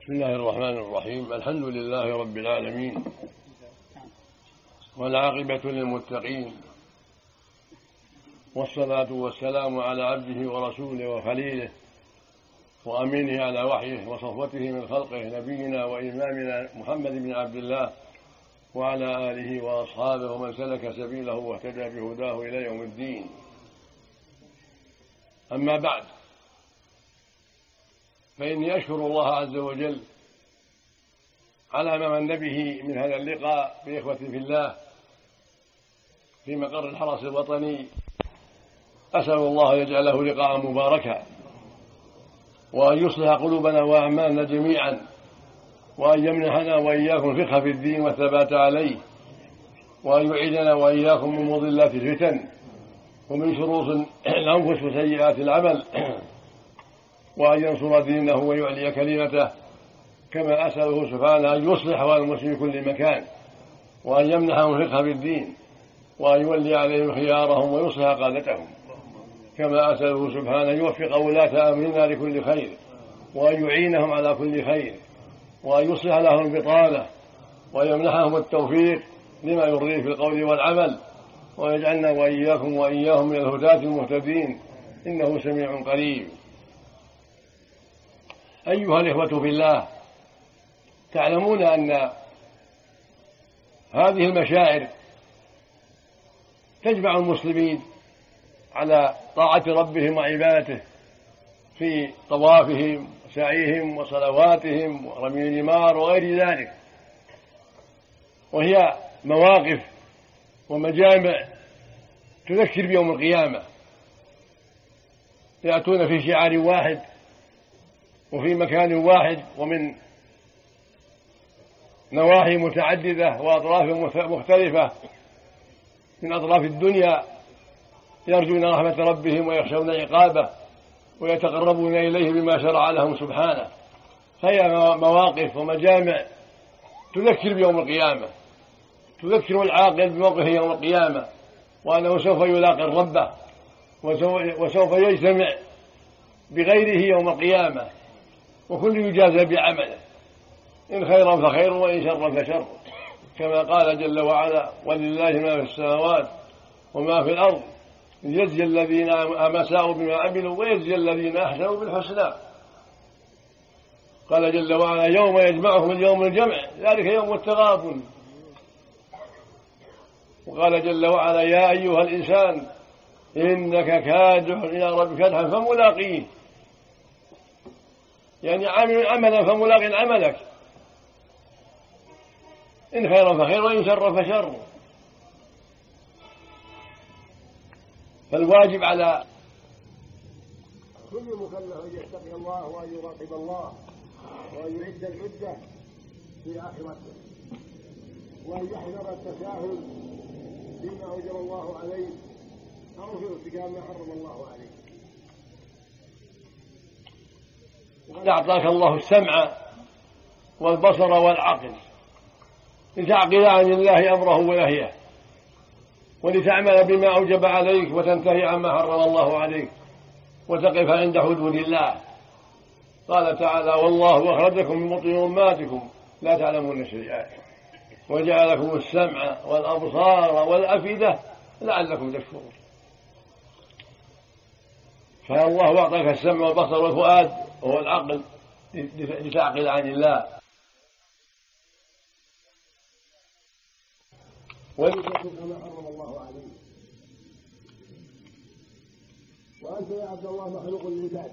بسم الله الرحمن الرحيم. الحمد لله رب العالمين، والعاقبة للمتقين، والصلاة والسلام على عبده ورسوله وخليله وأمينه على وحيه وصفوته من خلقه، نبينا وإمامنا محمد بن عبد الله وعلى آله وأصحابه ومن سلك سبيله واهتدى بهداه إلى يوم الدين. أما بعد، فإني أشكر الله عز وجل على ما من به من هذا اللقاء بإخوتي في الله في مقر الحرس الوطني. أسأل الله أن يجعله لقاء مباركا، وأن يصلح قلوبنا وأعمالنا جميعا، وأن يمنحنا وإياكم الفقه في الدين والثبات عليه، وأن يعيدنا وإياكم من مضلات الفتن ومن شرور الأنفس وسيئات العمل، وأن ينصر دينه ويعلي كلمته، كما أسأله سبحانه أن يصلح والمسلمين في كل مكان، وأن يمنحهم الفقه في الدين، وأن يولي عليهم خيارهم ويصلح قادتهم، كما أسأله سبحانه أن يوفق ولاة أمرنا لكل خير، وأن يعينهم على كل خير، وأن يصلح لهم البطانة، ويمنحهم التوفيق لما يرضيه في القول والعمل، ويجعلنا وإياهم من الهداة المهتدين، إنه سميع قريب. أيها الإخوة في الله، تعلمون أن هذه المشاعر تجمع المسلمين على طاعة ربهم وعبادته في طوافهم وسعيهم وصلواتهم ورمي الجمار وغير ذلك، وهي مواقف ومجامع تذكر بيوم القيامة. يأتون في شعار واحد وفي مكان واحد ومن نواحي متعددة وأطراف مختلفة من أطراف الدنيا، يرجون رحمة ربهم ويخشون عقابه ويتقربون إليه بما شرع لهم سبحانه. فهي مواقف ومجامع تذكر بيوم القيامة، تذكر العاقل بموقفه يوم القيامة، وأنه سوف يلاقي ربه وسوف يجتمع بغيره يوم القيامة، وكل يجازى بعمله، إن خيرا فخير وإن شرا فشر، كما قال جل وعلا: ولله ما في السماوات وما في الأرض يجزي الذين أساءوا بما عملوا ويجزي الذين أحسنوا بالحسنى. قال جل وعلا: يوم يجمعهم اليوم الجمع، ذلك يوم التغابن. وقال جل وعلا: يا أيها الإنسان إنك كادح إلى ربك كدحا فملاقيه، يعني عامل عملا فملاق عملك، إن خيرا فخير وإن شرا فشر. فالواجب على كل مكلف أن يتقي الله وأن يراقب الله وأن يعد العدة في آخرته، وأن يحذر التساهل فيما أوجب الله عليه أو في ارتكاب ما حرم الله عليه. وقد أعطاك الله السمع والبصر والعقل لتعقل عن الله أمره ونهيه، ولتعمل بما أوجب عليك وتنتهي عما حرم الله عليك وتقف عند حدود الله. قال تعالى: والله أخرجكم من بطون أمهاتكم لا تعلمون شيئا وجعلكم السمع والأبصار والأفئدة لعلكم تشكرون. فالله أعطاك السمع والبصر والفؤاد وهو العقل لتعقل عن الله ولتكن كما حرم الله عليه. وأنت يا عبد الله مخلوق لذلك،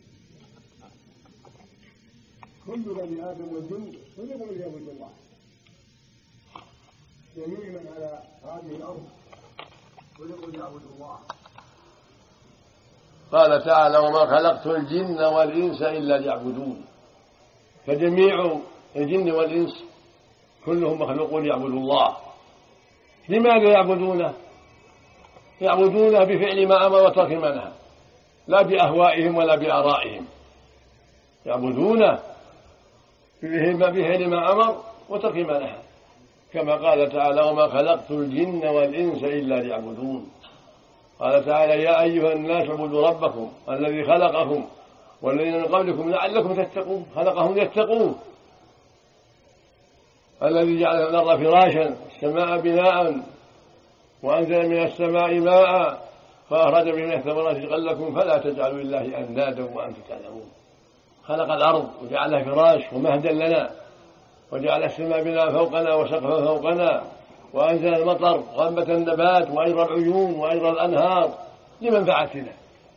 كل بني آدم والجن خلقوا ليعبدوا الله، جميع من على هذه الأرض خلقوا ليعبدوا الله. قال تعالى: وما خلقت الجن والإنس إلا ليعبدون. فجميع الجن والإنس كلهم مخلوقون يعبدوا الله. لماذا يعبدونه؟ يعبدونه بفعل ما أمر وترك ما نهى، لا بأهوائهم ولا بآرائهم. يعبدونه بفعل ما أمر وترك ما نهى، كما قال تعالى: وما خلقت الجن والإنس إلا ليعبدون. قال تعالى: يا أيها الناس اعبدوا ربكم الذي خلقكم والذين من قبلكم لعلكم تتقون خلقهم يتقون. الذي جعل الأرض فراشا السماء بناء وأنزل من السماء ماء فأخرج به من الثمرات رزقا لكم فلا تجعلوا لله أندادا وأنتم تعلمون. خلق الأرض وجعلها فراش ومهدا لنا، وجعل السماء بناء فوقنا وسقفا فوقنا، وأنزل المطر وأنبت النبات وأجرى العيون وأجرى الأنهار لمنفعتنا،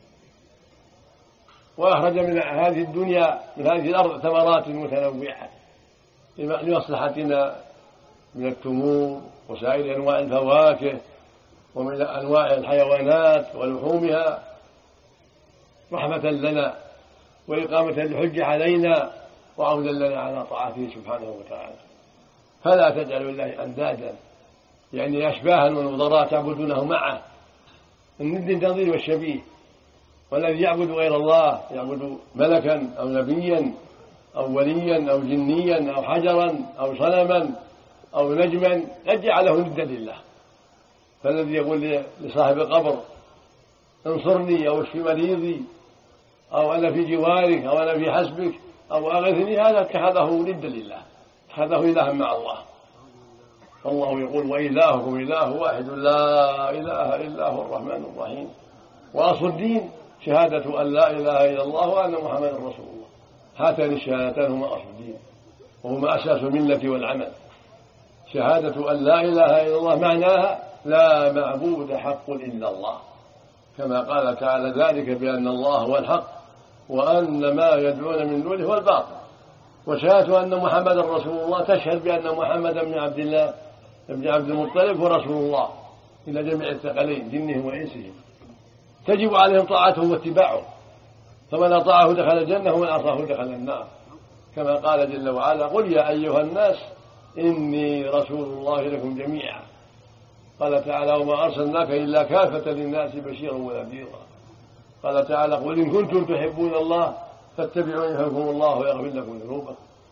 وأخرج من هذه الدنيا من هذه الأرض ثمرات متنوعة لمصلحتنا من التمور وسائر أنواع الفواكه ومن أنواع الحيوانات ولحومها رحمة لنا وإقامة الحج علينا وعودا لنا على طاعته سبحانه وتعالى. فلا تجعلوا لله أندادا يعني أشباها ونظراء تعبدونه معه، الند النظير والشبيه. والذي يعبد غير الله يعبد ملكا أو نبيا أو وليا أو جنيا أو حجرا أو صنما أو نجما قد جعله ندا لله. فالذي يقول لصاحب القبر انصرني أو اشف مريضي أو أنا في جوارك أو أنا في حسبك أو أغثني، هذا اتخذه ندا لله، اتخذه إلها مع الله. فالله يقول وإلهكم إله واحد لا إله إلا هو الرحمن الرحيم. وأصل الدين شهادة أن لا إله إلا الله وأن محمدا رسول الله. هاتان الشهادتان هما أصل الدين وهما أساس الملة والعمل. شهادة أن لا إله إلا الله معناها لا معبود حق إلا الله، كما قال تعالى ذلك بأن الله هو الحق وأن ما يدعون من دونه هو الباطل. وشهادة أن محمدا رسول الله تشهد بأن محمدا بن عبد الله بن عبد المطلب هو رسول الله إلى جميع الثقلين جنهم وإنسهم، تجب عليهم طاعته واتباعه، فمن أطاعه دخل الجنة ومن عصاه دخل النار، كما قال جل وعلا قل يا أيها الناس إني رسول الله لكم جميعا. قال تعالى وما أرسلناك إلا كافة للناس بشيرا ونذيرا. قال تعالى قل إن كنتم تحبون الله فاتبعوني يحببكم الله ويغفر لكم ذنوبكم.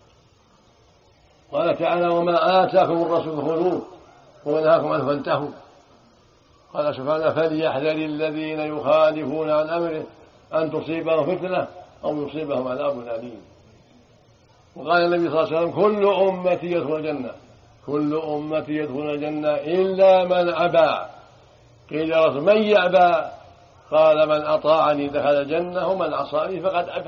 قال تعالى وما آتاكم الرسول خذوه ونهاكم عنه فانتهوا. قال سبحانه فليحذر الذين يخالفون عن أمره أن تصيبهم فتنة أو يصيبهم عذاب أليم. وقال النبي صلى الله عليه وسلم كل أمتي يدخل الجنة كل أمتي يدخل الجنة إلا من أبى. قيل يا رسول من يأبى؟ قال من أطاعني دخل الجنة ومن عصاني فقد أبى.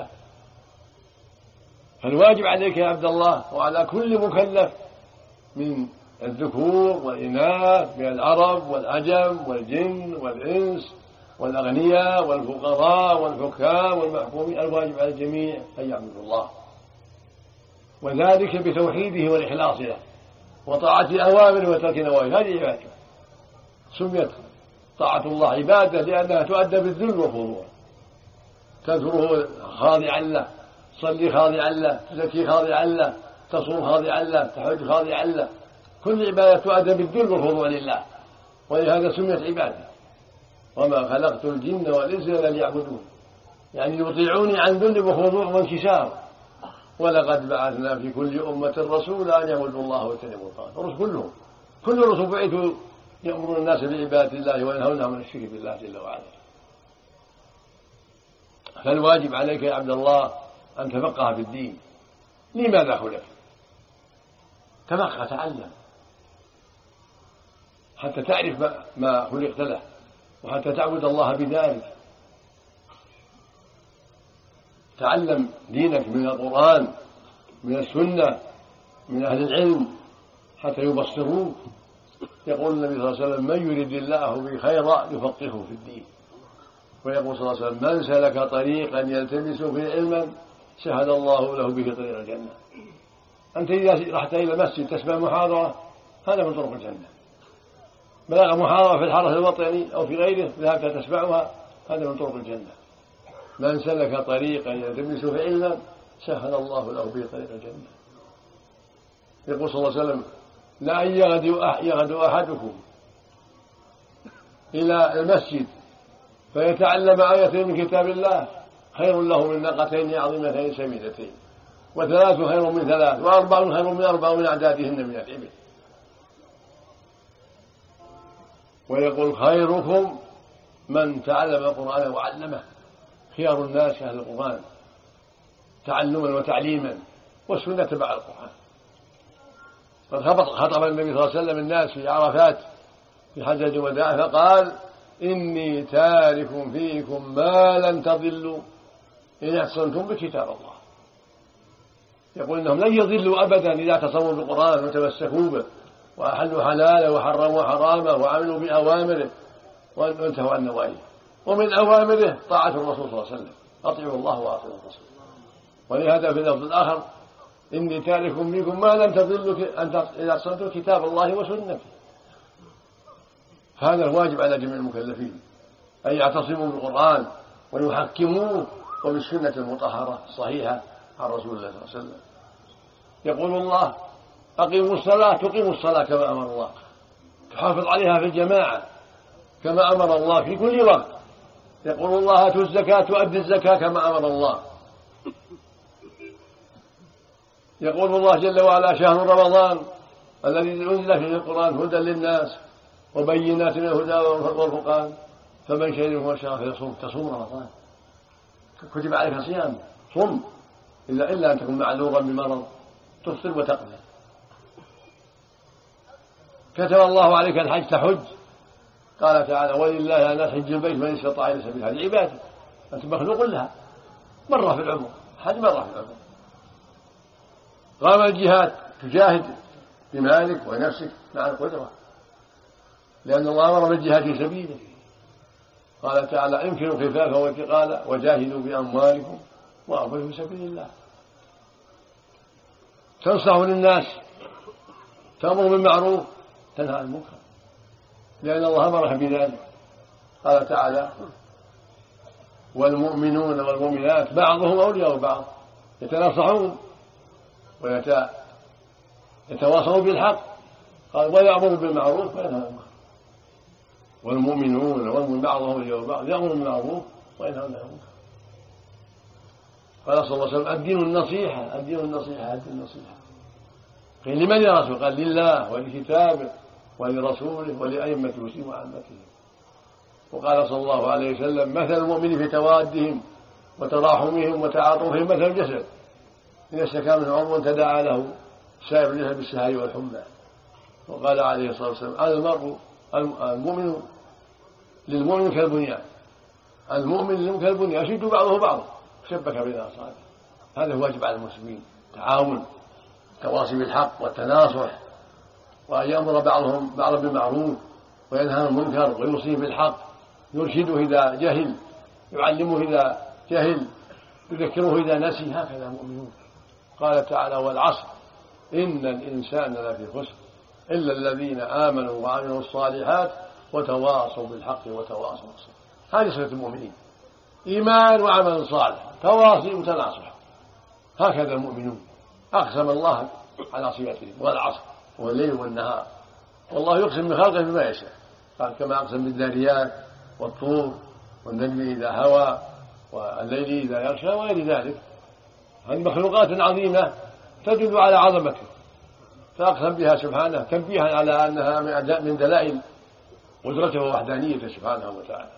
فالواجب عليك يا عبد الله وعلى كل مكلف من الذكور والإناث من العرب والعجم والجن والإنس والأغنياء والفقراء والحكام والمحكومين، الواجب على الجميع أن يعبدوا الله، وذلك بتوحيده والإخلاص له وطاعة أوامره وترك نواهيه. هذه عبادة سميت طاعة الله عبادة لأنها تؤدى بالذل والخضوع، تذكره خاضعا له، تصلي خاضعا له، تزكي خاضعا له، تصوم خاضعا له، تحج خاضعا له، كل عبادة تؤدى بالذل والخضوع لله، ولهذا سميت عبادة. وما خلقت الجن والإنس إلا ليعبدون، يعني يطيعوني عن ذل وخضوع وانكسار. ولقد بعثنا في كل أمة رسولا أن يعبدوا الله واجتنبوا الطاغوت. الرسل كلهم كل الرسل بعثوا يأمرون الناس بعبادة الله وينهونهم عن الشرك بالله جل وعلا. فالواجب عليك يا عبد الله أن تفقه في الدين. لماذا خلق؟ تفقه تعلم حتى تعرف ما خلقت له وحتى تعبد الله بذلك. تعلم دينك من القرآن من السنة من أهل العلم حتى يبصروك. يقول النبي صلى الله عليه وسلم من يريد الله به خيرا يفقهه في الدين. ويقول صلى الله عليه وسلم من سلك طريقا يلتمس فيه علما سهل الله له به طريق الجنة. أنت إذا رحت إلى المسجد تسمع محاضرة هذا من طرق الجنة. بلغ محاضرة في الحرس الوطني أو في غيره ذهبت تسمعها هذا من طرق الجنة. من سلك طريقا يلتمس فيه علما سهل الله له به طريق الجنة. يقول صلى الله عليه وسلم لا يغدو أحدكم إلى المسجد فيتعلم آية من كتاب الله خير له من ناقتين عظيمتين سمينتين، وثلاث خير من ثلاث، وأربع خير من أربع من أعدادهن من الإبل. ويقول خيركم من تعلم القرآن وعلمه. خيار الناس أهل القرآن تعلما وتعليما، والسنة تبع القرآن. قد خطب النبي صلى الله عليه وسلم الناس في عرفات في حجة الوداع فقال: إني تارك فيكم ما لن تضلوا إن اعتصمتم بكتاب الله. يقول إنهم لن يضلوا أبدا إذا اعتصموا بالقرآن وتمسكوا به وأحلوا حلاله وحرموا حرامه وعملوا بأوامره وانتهوا عن نواهيه. ومن أوامره طاعة الرسول صلى الله عليه وسلم: أطيعوا الله وأطيعوا الرسول. ولهذا في اللفظ الآخر: إني تارك فيكم ما لن تضلوا إذا اعتصمتم كتاب الله وسنته. هذا الواجب على جميع المكلفين أن يعتصموا بالقرآن ويحكموه وبالسنة المطهرة الصحيحة عن رسول الله صلى الله عليه وسلم. يقول الله: أقيموا الصلاة، تقيموا الصلاة كما أمر الله، تحافظ عليها في الجماعة كما أمر الله في كل وقت. يقول الله: آتوا الزكاة، تؤدي الزكاة كما أمر الله. يقول الله جل وعلا: شهر رمضان الذي أنزل فيه القرآن هدى للناس وبينات من الهدى والفرقان، فمن شهد منكم الشهر فليصوم. تصوم رمضان، كتب عليك صيام، صم، إلا أن تكون معذورا بمرض تفطر وتقضي. كتب الله عليك الحج تحج، قال تعالى: ولله على الناس حج البيت من استطاع إليه سبيلا. هذه عبادة، أنت مخلوق لها مرة في العمر، حج مرة في العمر. قام الجهاد، تجاهد بمالك ونفسك مع القدرة، لأن الله أمر بالجهاد في سبيله. قال تعالى: انفروا خفافا وثقالا وجاهدوا بأموالكم وأنفسكم في سبيل الله. تنصح للناس، تأمر بالمعروف، تنهى عن المنكر، لأن الله أمرها بذلك. قال تعالى: والمؤمنون والمؤمنات بعضهم أولياء بعض يتناصحون ويتواصون بالحق. قال: ويأمر بالمعروف وينهى عن المنكر. والمؤمنون والمؤمنون بعضهم أولياء بعض يأمر بالمعروف وينهى عن المنكر. قال صلى الله عليه وسلم: الدين النصيحة، الدين النصيحة، الدين النصيحة. قيل: لمن يا رسول؟ قال: لله ولكتابه ولرسوله ولأئمة المسلمين وعامتهم. وقال صلى الله عليه وسلم: مثل المؤمن في توادهم وتراحمهم وتعاطفهم مثل الجسد إذا اشتكى منه عضو تداعى له سائر الجسد بالسهر والحمى. وقال عليه الصلاة والسلام: المؤمن للمؤمن كالبنيان، المؤمن للمؤمن كالبنيان يشد بعضه بعضا شبك بين أصابعه. هذا هو واجب على المسلمين: تعاون، تواصي بالحق والتناصح، وأن يأمر بعضهم بعضا بالمعروف وينهى عن المنكر ويوصيه بالحق، يرشده إذا جهل، يعلمه إذا جهل، يذكره إذا نسي. هكذا المؤمنون. قال تعالى: والعصر إن الإنسان لفي خسر إلا الذين آمنوا وعملوا الصالحات وتواصوا بالحق وتواصوا بالصبر. هذه صفة المؤمنين: إيمان وعمل صالح، تواصي وتناصح. هكذا المؤمنون. أقسم الله على صفتهم: والعصر والليل والنهار. والله يقسم بخلقه بما يشاء، قال: كما أقسم بالذاريات والطور والنجم إذا هوى والليل إذا يغشى وغير ذلك. هذه مخلوقات عظيمة تدل على عظمته، فأقسم بها سبحانه تنبيها على أنها من دلائل قدرته ووحدانيته سبحانه وتعالى.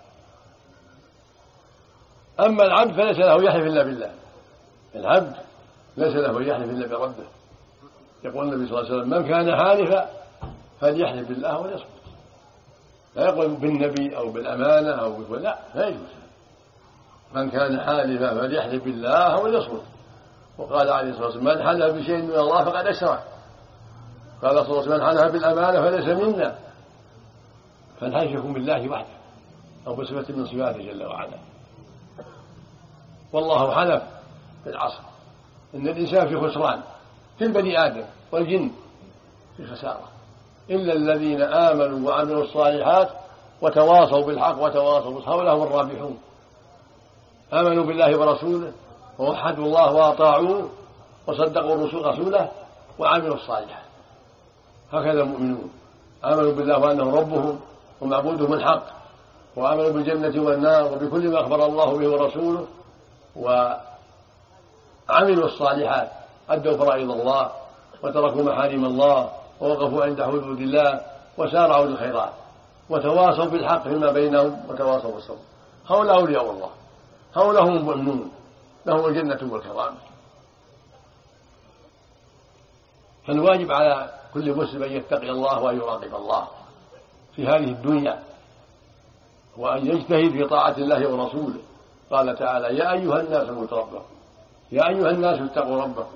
أما العبد فليس له يحلف إلا بالله. العبد ليس له يحلف إلا بربه. يقول النبي صلى الله عليه وسلم: من كان حالفا فليحلف بالله وليصمت. لا يقول بالنبي أو بالأمانة أو بالله، لا يجوز. من كان حالفا فليحلف بالله وليصمت. وقال عليه الصلاة والسلام: من حلف بشيء من الله فقد أشرك. قال صلى الله عليه وسلم: من حلف بالأمانة فليس منا. فالحلف يكون بالله وحده أو بصفة من صفاته جل وعلا. والله حلف في العصر إن الإنسان في خسران، في البني آدم والجن في خسارة، إلا الذين آمنوا وعملوا الصالحات وتواصوا بالحق وتواصوا بالصبر لهم الرابحون. آمنوا بالله ورسوله ووحدوا الله وأطاعوه وصدقوا رسوله وعملوا الصالحات. هكذا المؤمنون: آمنوا بالله وأنه ربهم ومعبودهم الحق، وآمنوا بالجنة والنار وبكل ما أخبر الله به ورسوله، وعملوا الصالحات، أدوا فرائض الله وتركوا محارم الله ووقفوا عند حدود الله وسارعوا للخيرات وتواصوا بالحق فيما بينهم وتواصوا بالصبر. هؤلاء أولياء الله، هؤلاء هم المؤمنون، لهم الجنة والكرامة. فالواجب على كل مسلم أن يتقي الله وأن يراقب الله في هذه الدنيا، وأن يجتهد في طاعة الله ورسوله. قال تعالى: يا أيها الناس اتقوا ربكم، يا أيها الناس اتقوا ربكم.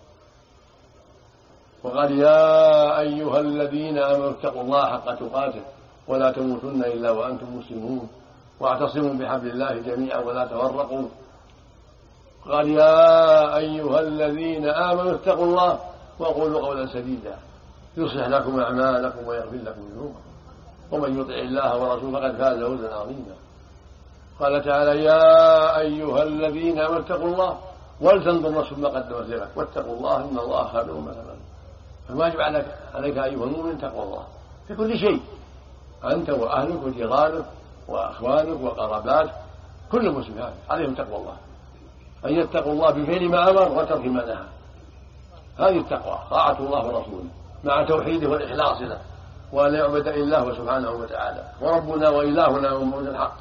وقال: يا أيها الذين آمنوا اتقوا الله حق تقاته ولا تموتن إلا وأنتم مسلمون واعتصموا بحبل الله جميعا ولا تفرقوا. قال: يا أيها الذين آمنوا اتقوا الله وقولوا قولا سديدا يصلح لكم أعمالكم ويغفر لكم ذنوبكم ومن يطع الله ورسوله فقد فاز فوزا عظيما. قال تعالى: يا أيها الذين آمنوا اتقوا الله ولتنظر نفس ما قدمت لغد واتقوا الله إن الله خبير بما تعملون. الواجب عليك أيها المؤمن تقوى الله في كل شيء، أنت وأهلك وجيرانك وأخوانك وقراباتك، كل مسلم عليهم تقوى الله، أن يتقوا الله بفعل ما أمر وترك ما نهى. هذه التقوى طاعة الله ورسوله مع توحيده والإخلاص له، وأن يعبد إلا هو سبحانه وتعالى. وربنا وإلهنا هو المعبود الحق،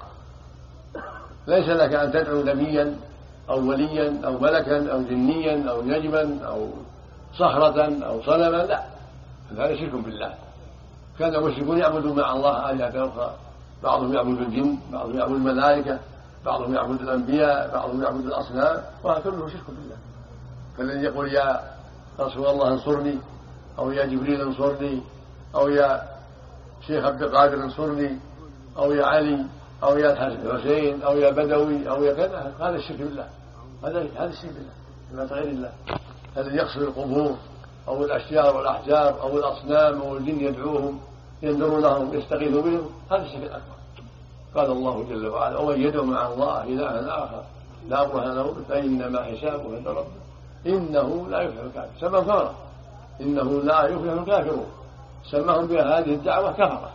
ليس لك أن تدعو نبيا أو وليا أو ملكا أو جنيا أو نجما أو صخرة أو صنما، لا، هذا شرك بالله. كان المشركون يعبدون مع الله آلهة أخرى، بعضهم يعبد الجن، بعضهم يعبد الملائكة، بعضهم يعبد الأنبياء، بعضهم يعبد الأصنام، وهذا كله شرك بالله. فالذي يقول: يا رسول الله انصرني، أو يا جبريل انصرني، أو يا شيخ عبد القادر انصرني، أو يا علي، أو يا الحسين، أو يا بدوي، أو يا كذا، هذا الشرك بالله. هذا الشرك بالله من غير الله. الذي يقصد القبور أو الأشجار والأحجار أو الأصنام أو الجن يدعوهم ينذروا لهم يستغيثوا بهم، هذا الشرك الأكبر. قال الله جل وعلا: ومن يدعو مع الله إلها آخر لا برهان له به فإنما حسابه عند ربه إنه لا يفلح الكافرون. سمى كفرة، إنه لا يفلح الكافرون، سماهم بها هذه الدعوة كفرة.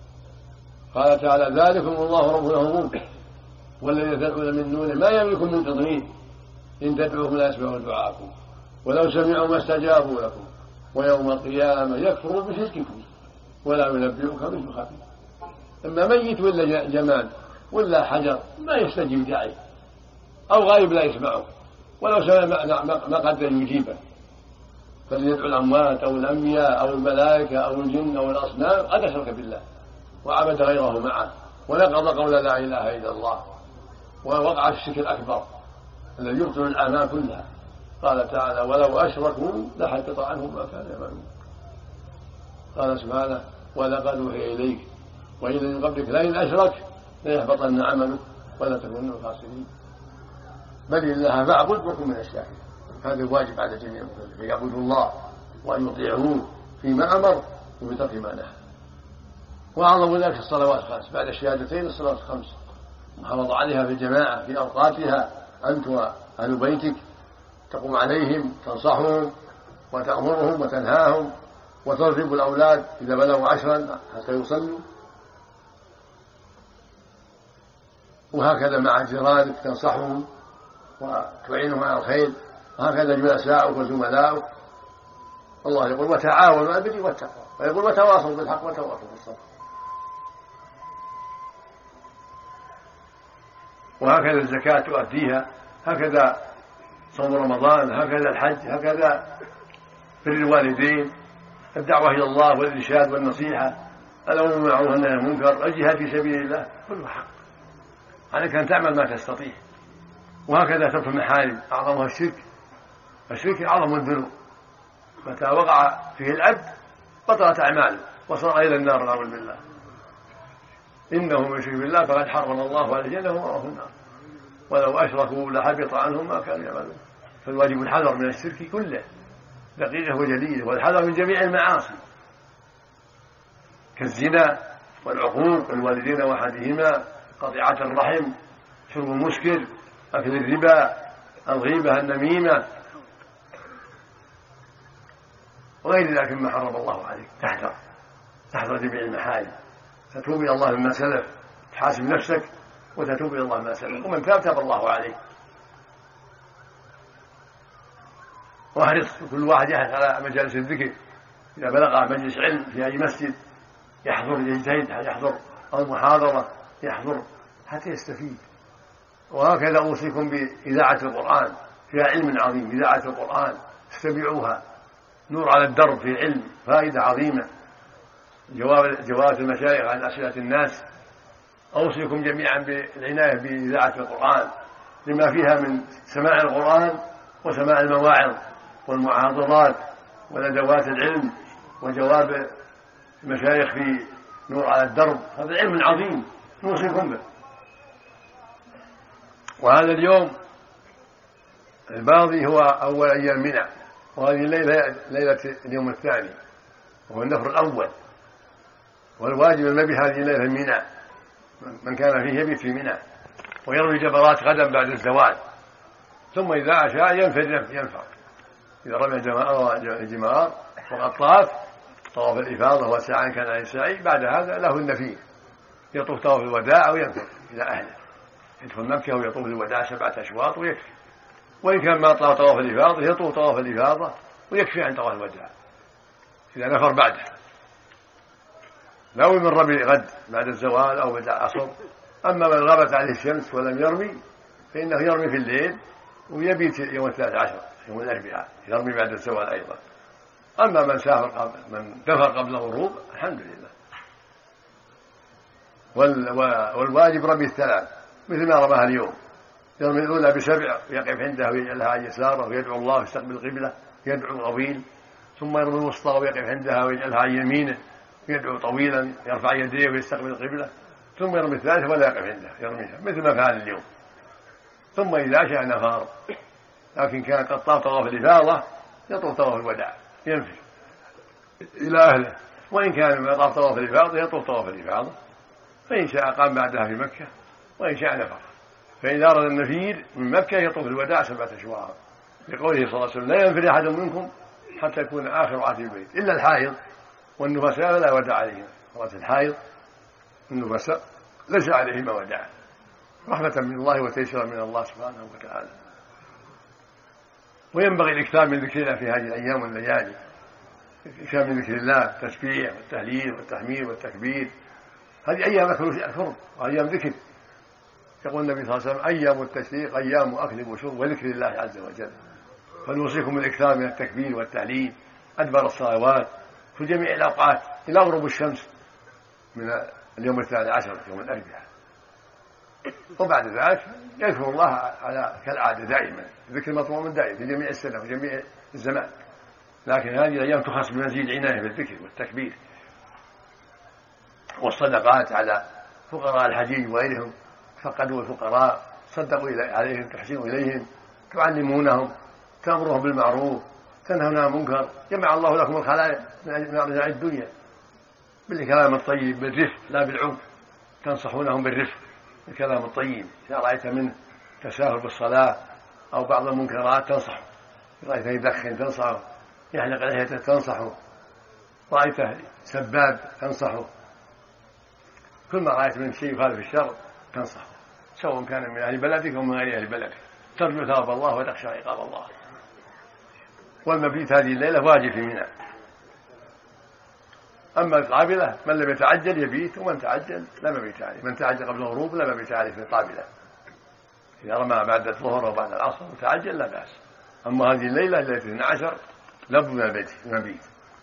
قال تعالى: ذلكم الله ربنا هو والذي تدعون من دونه ما يملكم من تضمين إن تدعوهم لا يسمعوا دعاءكم ولو سمعوا ما استجابوا لكم ويوم القيامة يكفروا بشرككم ولا ينبئك مثل خبير. إما ميت ولا جماد ولا حجر ما يستجيب داعي، أو غائب لا يسمعه، ولو سمع ما قدر يجيبه. فليدعو الأموات أو الأنبياء أو الملائكة أو الجن أو الأصنام قد أشرك بالله وعبد غيره معه ونقض قول لا إله إلا الله ووقع في الشرك الأكبر الذي يبطل الأعمال كلها. قال تعالى: ولو أشركوا لحبط عنهم ما كانوا يعملون. قال سبحانه: ولقد أوحي إليك وإلى من قبلك لئن أشرك ليحبطن عملك ولا تكونن من الخاسرين. بل الله فاعبد وكن من الشاكرين. هذا الواجب على جميع المسلمين، أن يعبدوا الله وأن يطيعوه فيما أمر وبترك ما نهى. وأعظم ذلك الصلوات الخمس بعد الشهادتين، الصلوات الخمس محافظ عليها في الجماعة في أوقاتها، أنت وأهل بيتك تقوم عليهم تنصحهم وتأمرهم وتنهاهم وترغب الأولاد إذا بلغوا 10 حتى يصلوا، وهكذا مع جيرانك تنصحهم وتعينهم على الخير، وهكذا جلساؤك وزملاؤك. الله يقول: وتعاونوا على البر والتقوى، ويقول: وتواصوا بالحق وتواصوا بالصبر. وهكذا الزكاة تؤديها، هكذا صوم رمضان، هكذا الحج، هكذا بر الوالدين، الدعوة إلى الله والإرشاد والنصيحة، الأمر بالمعروف والنهي عن المنكر، الجهاد في سبيل الله، كله حق عليك أن تعمل ما تستطيع. وهكذا ترك المحارم أعظمها الشرك. الشرك أعظم الذنوب، متى وقع فيه العبد بطلت أعماله وصار إلى النار نعوذ بالله. إنه من يشرك بالله فقد حرم الله عليه الجنة ومأواه النار ولو أشركوا لحبط عنهم ما كانوا يعملون. فالواجب الحذر من الشرك كله دقيقه وجليله، والحذر من جميع المعاصي كالزنا والعقوق الوالدين وأحدهما، قطيعة الرحم، شرب المسكر، أكل الربا، الغيبة، النميمة، وغير ذلك مما حرم الله عليك. تحذر جميع المحارم، تتوب إلى الله مما سلف، تحاسب نفسك وتتوب إلى الله مما سلف، ومن تاب تاب الله عليه. واحرص كل واحد يحرص على مجالس الذكر، إذا بلغ مجلس علم في أي مسجد يحضر، يجتهد يحضر، أو محاضرة يحضر حتى يستفيد. وهكذا أوصيكم بإذاعة القرآن، فيها علم عظيم، إذاعة القرآن استمعوها نور على الدرب في العلم، فائدة عظيمة، جواب المشايخ عن أسئلة الناس. أوصيكم جميعا بالعناية بإذاعة القرآن لما فيها من سماع القرآن وسماع المواعظ والمحاضرات وندوات العلم وجواب المشايخ في نور على الدرب. هذا علم عظيم نوصيكم به. وهذا اليوم الماضي هو أول أيام منى، وهذه الليلة ليلة اليوم الثاني وهو النفر الأول، والواجب المبيت هذه الليلة منى، من كان فيه يبيت في منى ويروي جبرات غدا بعد الزوال، ثم إذا عشاء ينفر إذا رمى الجمار وقد طواف الإفاضة وسعى كان عليه سعي. بعد هذا له النفير، يطوف طواف الوداع وينفر إلى أهله، يدخل مكة ويطوف الوداع 7 أشواط ويكفي، وإن كان ما طاف طواف الإفاضة يطوف طواف الإفاضة ويكفي عن طواف الوداع إذا نفر بعده، لو من رمي غد بعد الزوال أو بعد العصر. أما من غابت عليه الشمس ولم يرمي فإنه يرمي في الليل ويبيت يوم 13 يوم الأربعاء يرمي بعد الزوال أيضا. أما من سافر من دفر قبل الغروب الحمد لله. والواجب رمي 3 مثل ما رماها اليوم، يرمي الأولى ب7 ويقف عندها ويجعلها عن يساره ويدعو الله ويستقبل القبلة يدعو طويل، ثم يرمي الوسطى ويقف عندها ويجعلها عن يمينه يدعو طويلا يرفع يديه ويستقبل القبلة، ثم يرمي الثالثة ولا يقف عندها يرميها مثل ما فعل اليوم. ثم إذا شاء نفر، لكن كان قد طاف طواف الإفاضة يطوف طواف الوداع ينفي إلى أهله، وإن كان ما طاف طواف الإفاضة يطوف طواف الإفاضة، فإن شاء قام بعدها في مكة وإن شاء نفر. فإذا أراد النفير من مكة يطوف الوداع 7 أشواط، لقوله صلى الله عليه وسلم: لا ينفر أحد منكم حتى يكون آخر عهد البيت إلا الحائض والنفساء لا وداع عليهم. مرات الحائض النفساء ليس عليهما وداع، رحمة من الله وتيسيرا من الله سبحانه وتعالى. وينبغي الإكثار من ذكر الله في هذه الأيام والليالي، الإكثار من ذكر الله، التسبيح والتهليل والتحميد والتكبير. هذه أيام الفرض وأيام ذكر. يقول النبي صلى الله عليه وسلم: أيام التشريق أيام أكل وشرب وذكر الله عز وجل. فنوصيكم بالإكثار من التكبير والتهليل أدبر الصلوات في جميع الأوقات إلى غروب الشمس من اليوم 13 يوم الأربعاء. وبعد ذلك يذكر الله على كالعادة دائما، ذكر مطموم دائم في جميع السنة وفي جميع الزمان، لكن هذه الأيام تخص بمزيد عناية بالذكر والتكبير والصدقات على فقراء الحجيج وغيرهم. فقدوا الفقراء، صدقوا عليهم، تحسنوا إليهم، تعلمونهم، تأمرهم بالمعروف، تنهون عن المنكر. جمع الله لكم الخلائق من أرجاء الدنيا بالكلام الطيب بالرفق لا بالعنف، تنصحونهم بالرفق بالكلام الطيب. إذا رأيت منه تساهل بالصلاة أو بعض المنكرات تنصحه، رأيته يدخن تنصحه، يحلق لحيته تنصحه، رأيته سباب تنصحه، كل ما رأيت من شيء يخالف الشر تنصحه، سواء كان من أهل بلدك أو من غير أهل بلدك، ترجو ثواب الله وتخشى عقاب الله. والمبيت هذه الليلة واجب في منى. أما القابلة من لم يتعجل يبيت، ومن تعجل لا مبيت عليه. من تعجل قبل الغروب لا مبيت عليه في القابلة، إذا رمى بعد الظهر وبعد العصر وتعجل لا بأس. أما هذه الليلة 12 لابد من المبيت.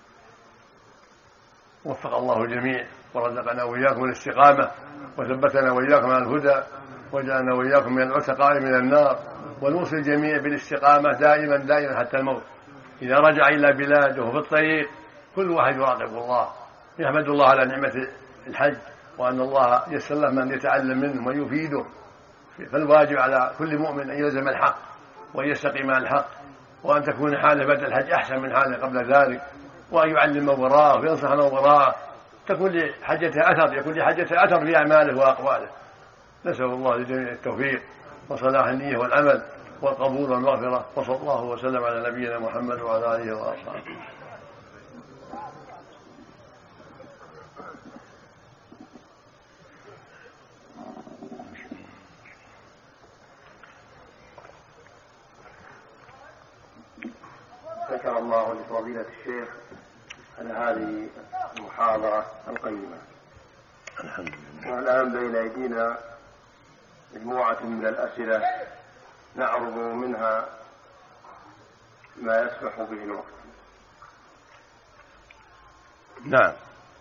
وفق الله الجميع ورزقنا وإياكم الاستقامة، وثبتنا وإياكم على الهدى، وجعلنا وإياكم من العتقاء من النار، ونوصي الجميع بالاستقامة دائما حتى الموت. إذا رجع إلى بلاده في الطريق كل واحد يراقب الله، يحمد الله على نعمة الحج، وأن الله يسر له من يتعلم منه ويفيده. فالواجب على كل مؤمن أن يلزم الحق وأن يستقيم على الحق، وأن تكون حاله بعد الحج أحسن من حاله قبل ذلك، وأن يعلم من وراءه وينصح من وراءه، تكون لحجته أثر في أعماله وأقواله. نسأل الله للجميع التوفيق وصلاح النية والعمل والقبول والمغفرة، وصلى الله وسلم على نبينا محمد وعلى آله وأصحابه. شكر الله لفضيلة الشيخ على هذه المحاضرة القيمة. والآن بين أيدينا مجموعة من الأسئلة نعرض منها ما يسمح به الوقت. نعم.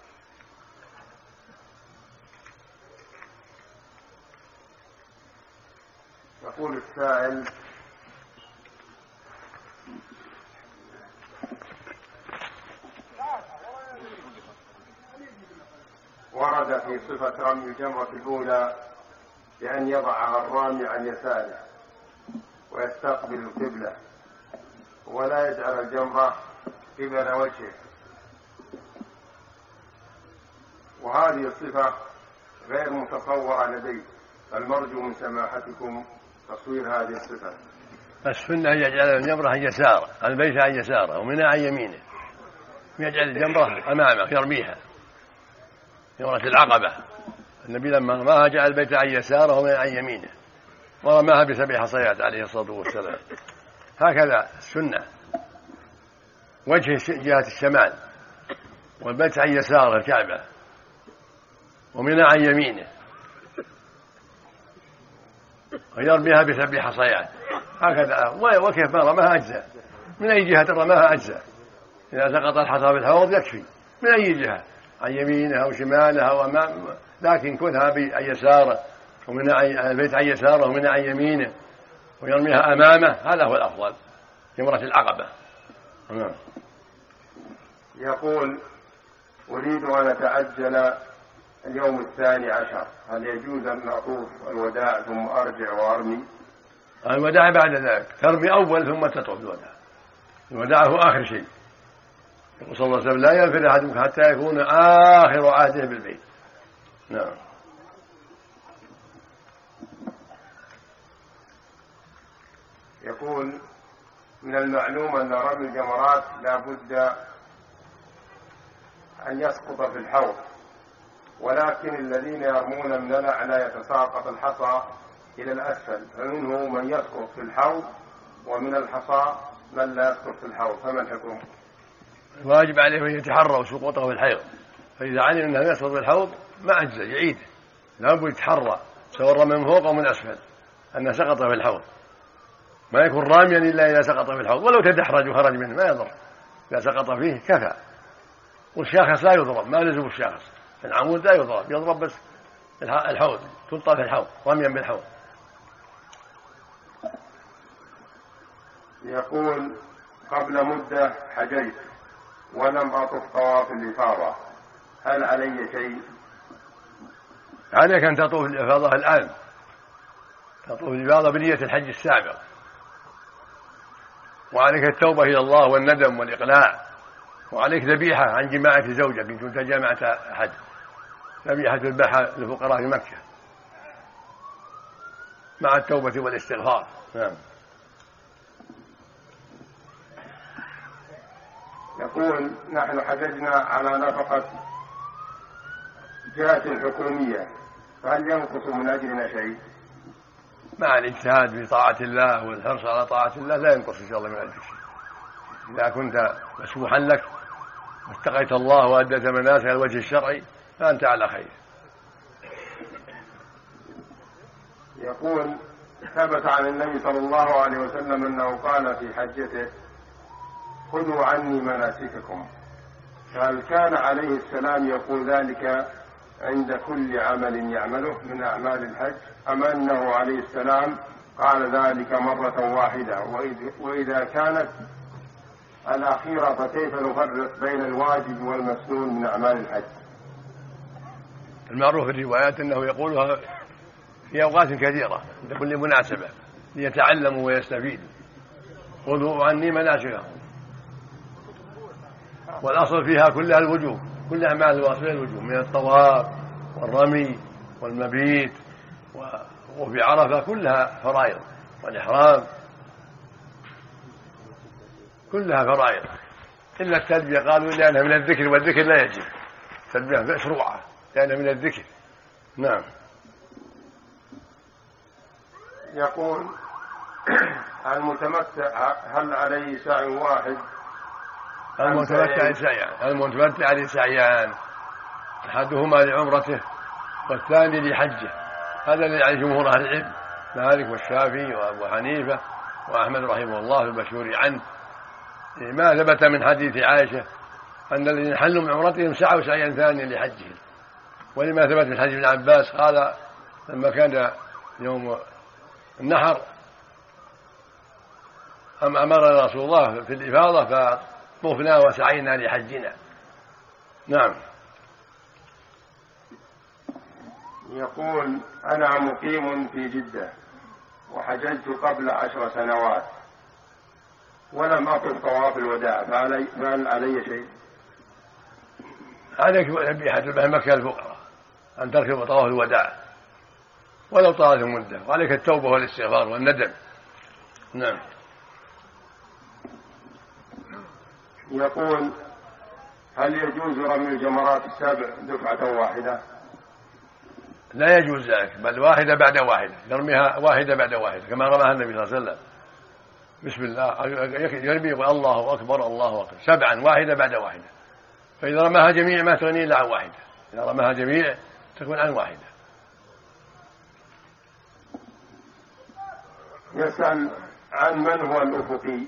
يقول السائل: ورد في صفة رمي الجمرة الأولى بأن يضعها الرامي عن يساره ويستقبل القبلة ولا يجعل الجمرة قبل وجهه، وهذه الصفة غير متصورة لدي، المرجو من سماحتكم تصوير هذه الصفة. السنة يجعل الجمرة عن يساره، البيت عن يساره ومنى عن يمينه، يجعل الجمرة أمامه يرميها جمرة العقبة. النبي لما رماها جعل البيت عن يساره ومنى عن يمينه ورماها ب7 حصيات عليه الصلاة والسلام. هكذا السنة، وجه جهة الشمال والبيت عن يساره الكعبة ومنى عن يمينه ويرميها ب7 حصيات هكذا. وكيف ما رماها أجزاء، من أي جهة رماها أجزاء. إذا سقط الحصى في الحوض يكفي من أي جهة، عن يمينها أو شمالها أو أمام، لكن كونها عن يساره ومن البيت عن يساره ومن عن يمينه ويرميها أمامه هذا هو الأفضل، جمرة العقبة. يقول: أريد أن أتعجل اليوم 12، هل يجوز أن أطوف الوداع ثم أرجع وأرمي؟ الوداع بعد ذلك، ترمي أول ثم تطوف الوداع. الوداع هو آخر شيء. يقول صلى الله عليه وسلم: لا ينفذ أحدكم حتى يكون آخر عهده بالبيت. نعم. يقول: من المعلوم أن رمي الجمرات لا بد أن يسقط في الحوض، ولكن الذين يرمون من الأعلى يتساقط الحصى إلى الأسفل، فمنه من يسقط في الحوض ومن الحصى من لا يسقط في الحوض، فما الحكم؟ الواجب عليه أن يتحرى سقوطه في الحوض، فإذا علم أنه يسقط في الحوض ما أجزى يعيده، لا بد يتحرى سواء رمى من فوق أو من أسفل أنه سقط في الحوض، ما يكون راميا إلا إذا سقط في الحوض، ولو تدحرج وخرج منه ما يضر، إذا سقط فيه كفى. والشاخص لا يضرب، ما لزم الشاخص، العمود لا يضرب بس الحوض تلطى في الحوض رميا بالحوض. يقول: قبل مدة حجيت ولم أطف طواف الإفاضة، هل علي شيء؟ عليك أن تطوف الإفاضة الآن، تطوف الإفاضة بنية الحج السابق، وعليك التوبة إلى الله والندم والإقلاع، وعليك ذبيحة عن جماعة زوجك إن كنت جامعة أحد، ذبيحة البحر للفقراء في مكة مع التوبة والاستغفار. نعم. يقول: نحن حججنا على نفقة جهة حكومية، فهل ينقص من أجرنا شيء؟ مع الاجتهاد في طاعة الله والحرص على طاعة الله لا ينقص إن شاء الله من أجرك شيء، إذا كنت مسموحا لك واتقيت الله وأديت مناسك على الوجه الشرعي فأنت على خير. يقول: ثبت عن النبي صلى الله عليه وسلم أنه قال في حجته: خذوا عني مناسككم، فهل كان عليه السلام يقول ذلك عند كل عمل يعمله من أعمال الحج، أم أنه عليه السلام قال ذلك مرة واحدة؟ وإذا كانت الأخيرة فكيف نفرق بين الواجب والمسنون من أعمال الحج؟ المعروف في الروايات أنه يقولها في أوقات كثيرة عند كل مناسبة ليتعلموا ويستفيدوا: خذوا عني مناسككم. والأصل فيها كلها الوجوب، كل أعمال الواصلة الوجوب، من الطواف والرمي والمبيت وفي عرفة كلها فرائض، والإحرام كلها فرائض، إلا التلبية قالوا لأنها من الذكر، والذكر لا يجب، التلبية مشروعة لأنها من الذكر. نعم. يقول: المتمتع هل عليه سعي واحد؟ المتمتع عليه سعيان، أحدهما لعمرته والثاني لحجه، هذا الذي عليه جمهور أهل العلم، مالك والشافعي وأبو حنيفة وأحمد رحمه الله المشهور عنه، ما ثبت من حديث عائشة أن الذين حلوا من عمرتهم سعوا سعيا ثانيا لحجهم، ولما ثبت من حديث ابن عباس قال لما كان يوم النحر أمرنا رسول الله في الإفاضة فطفنا وسعينا لحجنا. نعم. يقول أنا مقيم في جدة وحججت قبل 10 سنوات ولم أطف طواف الوداع، فهل علي شيء؟ عليك تنبيه مكة الفقراء أن تركب طواف الوداع ولو طالت المدة، وعليك التوبة والاستغفار والندم. نعم. يقول هل يجوز رمي الجمرات السبع دفعة واحدة؟ لا يجوز ذلك، بل واحدة بعد واحدة، يرميها واحدة بعد واحدة كما رماها النبي صلى الله عليه وسلم. بسم الله يرمي يقول الله أكبر الله أكبر 7 واحدة بعد واحدة، فإذا رماها جميع ما تغني إلا عن واحدة، إذا رماها جميع تكون عن واحدة. يسأل عن من هو الأفقي؟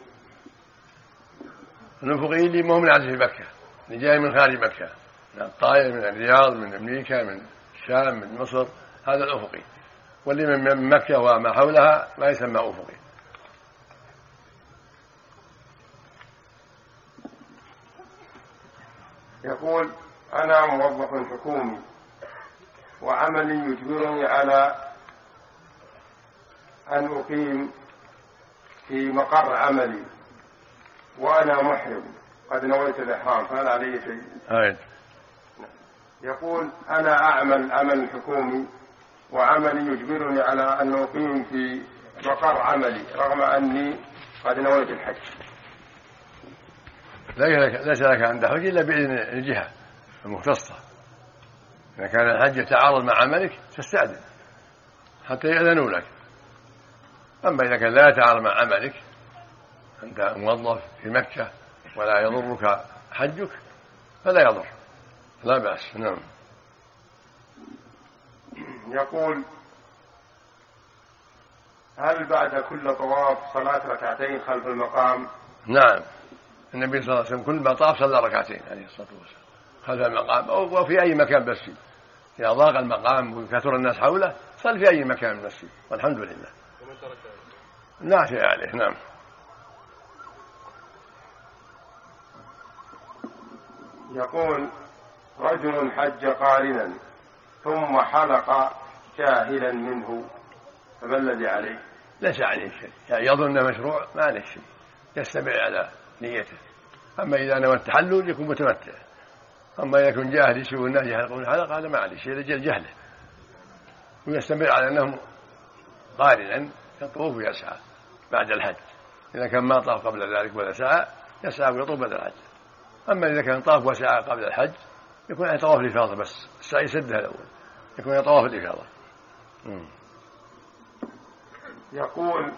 الأفقي اللي مو من عزيز مكة، اللي جاي من خارج مكة، من الطائف من الرياض من أمريكا من الشام من مصر، هذا الأفقي، واللي من مكة وما حولها ما يسمى أفقي. يقول أنا موظف حكومي وعملي يجبرني على أن أقيم في مقر عملي وأنا محرم قد نويت الإحرام، فهل علي شيء؟ يقول أنا أعمل عمل حكومي وعملي يجبرني على أن أقيم في مقر عملي رغم أني قد نويت الحج. ليس لك عند حج إلا بإذن الجهة المختصة. إذا كان الحج يتعارض مع عملك تستأذن حتى يأذنوا لك. أما إذا كان لا يتعارض مع عملك، أنت موظف في مكة ولا يضرك حجك فلا يضر، لا بأس. نعم. يقول هل بعد كل طواف صلاة ركعتين خلف المقام؟ نعم، النبي صلى الله عليه وسلم كل ما طاف صلى ركعتين عليه الصلاة والسلام خلف المقام أو في أي مكان بالمسجد. إذا ضاق المقام وكثر الناس حوله صل في أي مكان من المسجد والحمد لله لا شيء عليه. نعم. يقول رجل حج قارنا ثم حلق جاهلا منه، فما الذي عليه؟ ليس عليه شيء، يعني يظن مشروع ما عليه شيء، يستمع على نيته. أما إذا نوى التحلل يكون متمتع، أما إذا يكون جاهل يشوف الناس يحلقون حلق هذا ما عليه شيء لجل جهله، ويستمر على أنه قارنا يطوف ويسعى بعد الحج. إذا كان ما طاف قبل ذلك ولا سعى يسعى ويطوف بعد الحج. أما إذا كان طاف وسعى قبل الحج يكون عليه طواف الإفاضة بس، السعي سدها الأول، يكون عليه طواف الإفاضة. يقول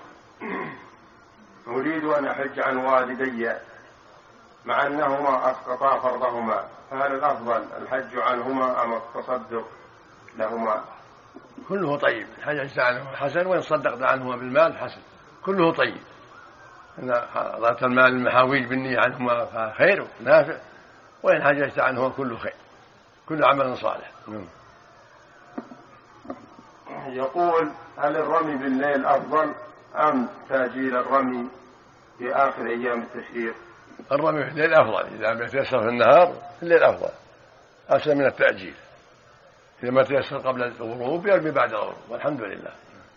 أريد أن أحج عن والدي مع أنهما أسقطا فرضهما، فهل الأفضل الحج عنهما أم التصدق لهما؟ كله طيب، حججت عنهما حسن، وإن صدقت عنهما بالمال حسن، كله طيب. إن أعطيت المال المحاويج بالنية عنهما فخير نافع، وإن حججت عنهما كله خير، كل عمل صالح. يقول هل الرمي بالليل أفضل أم تأجيل الرمي في آخر أيام التشريق؟ الرمي في الليل أفضل، إذا تيسر في النهار في الليل أفضل، أحسن من التأجيل. إذا ما تيسر قبل الغروب يرمي بعد الغروب والحمد لله.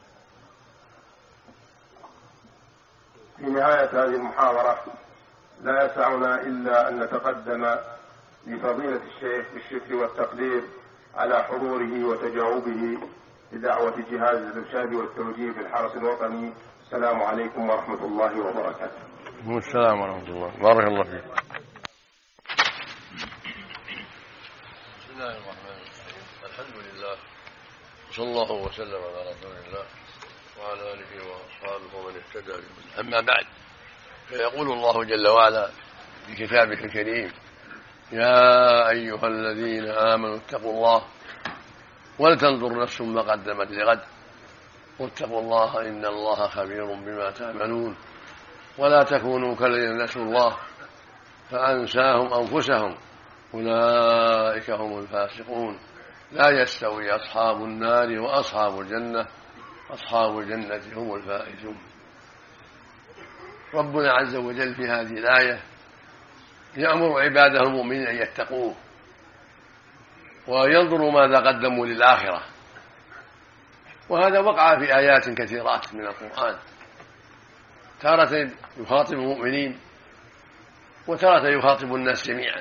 في نهاية هذه المحاضرة لا يسعنا إلا أن نتقدم لفضيلة الشيخ بالشكر والتقدير على حضوره وتجاوبه لدعوة جهاز الإرشاد والتوجيه في الحرس الوطني. السلام عليكم ورحمة الله وبركاته. السلام ورحمة الله، بارك الله فيك. بسم الله الرحمن الرحيم، الحمد لله صلى الله وسلم على رسول الله وعلى آله وأصحابه ومن اهتدى بهداه. أما بعد، فيقول الله جل وعلا في كتابه الكريم: يا أيها الذين آمنوا اتقوا الله ولتنظر نفس ما قدمت لغد، واتقوا الله إن الله خبير بما تعملون، ولا تكونوا كالذين نسوا الله فأنساهم أنفسهم أولئك هم الفاسقون. لا يستوي أصحاب النار وأصحاب الجنة، أصحاب الجنة هم الفائزون. ربنا عز وجل في هذه الآية يأمر عباده المؤمنين أن يتقوه وينظروا ماذا قدموا للآخرة، وهذا وقع في آيات كثيرات من القرآن، تارة يخاطب المؤمنين وتارة يخاطب الناس جميعا،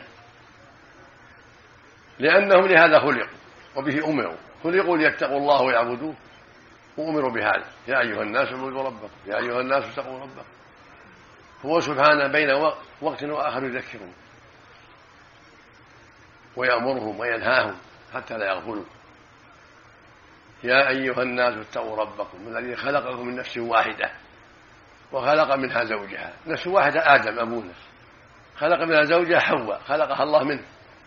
لأنهم لهذا خلقوا وبه أمروا، خلقوا ليتقوا الله ويعبدوه وأمروا بهذا. يا أيها الناس اعبدوا ربكم، يا أيها الناس اتقوا ربكم. هو سبحانه بين وقت وآخر يذكرهم ويأمرهم وينهاهم حتى لا يغفلوا. يا أيها الناس اتقوا ربكم الذي خلقكم من نفس واحدة وخلق منها زوجها. نفس واحدة آدم أبونا، خلق منها زوجها حواء، خلقها الله منه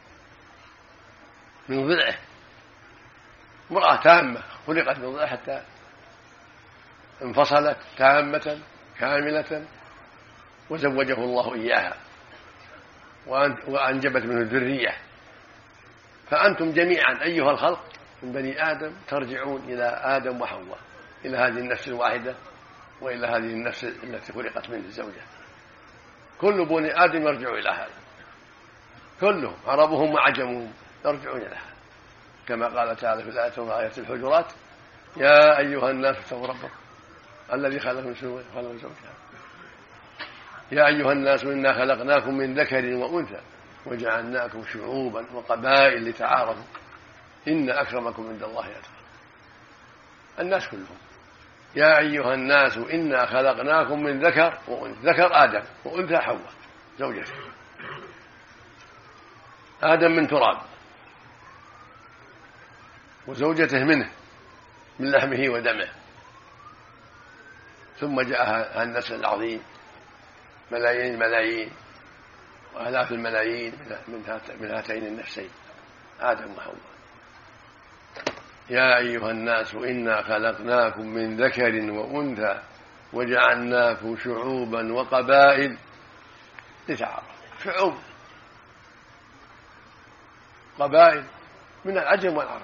من ضلعه، امرأة تامة خلقت من ضلعه حتى انفصلت تامة كاملة، وزوجه الله إياها وأنجبت منه الذرية. فأنتم جميعا أيها الخلق من بني آدم ترجعون إلى آدم وحواء، إلى هذه النفس الواحدة وإلى هذه النفس التي خلقت منه الزوجة. كل بني آدم يرجع إلى هذا، كلهم عربهم وعجمهم يرجعون إلى هذا، كما قال تعالى في آية الحجرات: يا أيها الناس اتقوا ربكم الذي خلقكم من سوء خلق زوجها. يا أيها الناس إنا خلقناكم من ذكر وأنثى وجعلناكم شعوبا وقبائل لتعارفوا إن أكرمكم عند الله أتقاكم. الناس كلهم. يا أيها الناس إنا خلقناكم من ذكر وأنثى، ذكر آدم وأنثى حواء زوجته. آدم من تراب وزوجته منه من لحمه ودمه، ثم جاء النسل العظيم ملايين الملايين وآلاف الملايين من هاتين النفسين آدم وحواء. يا أيها الناس إنا خلقناكم من ذكر وأنثى وجعلناكم شعوبا وقبائل لتعارفوا. شعوب قبائل من العجم والعرب،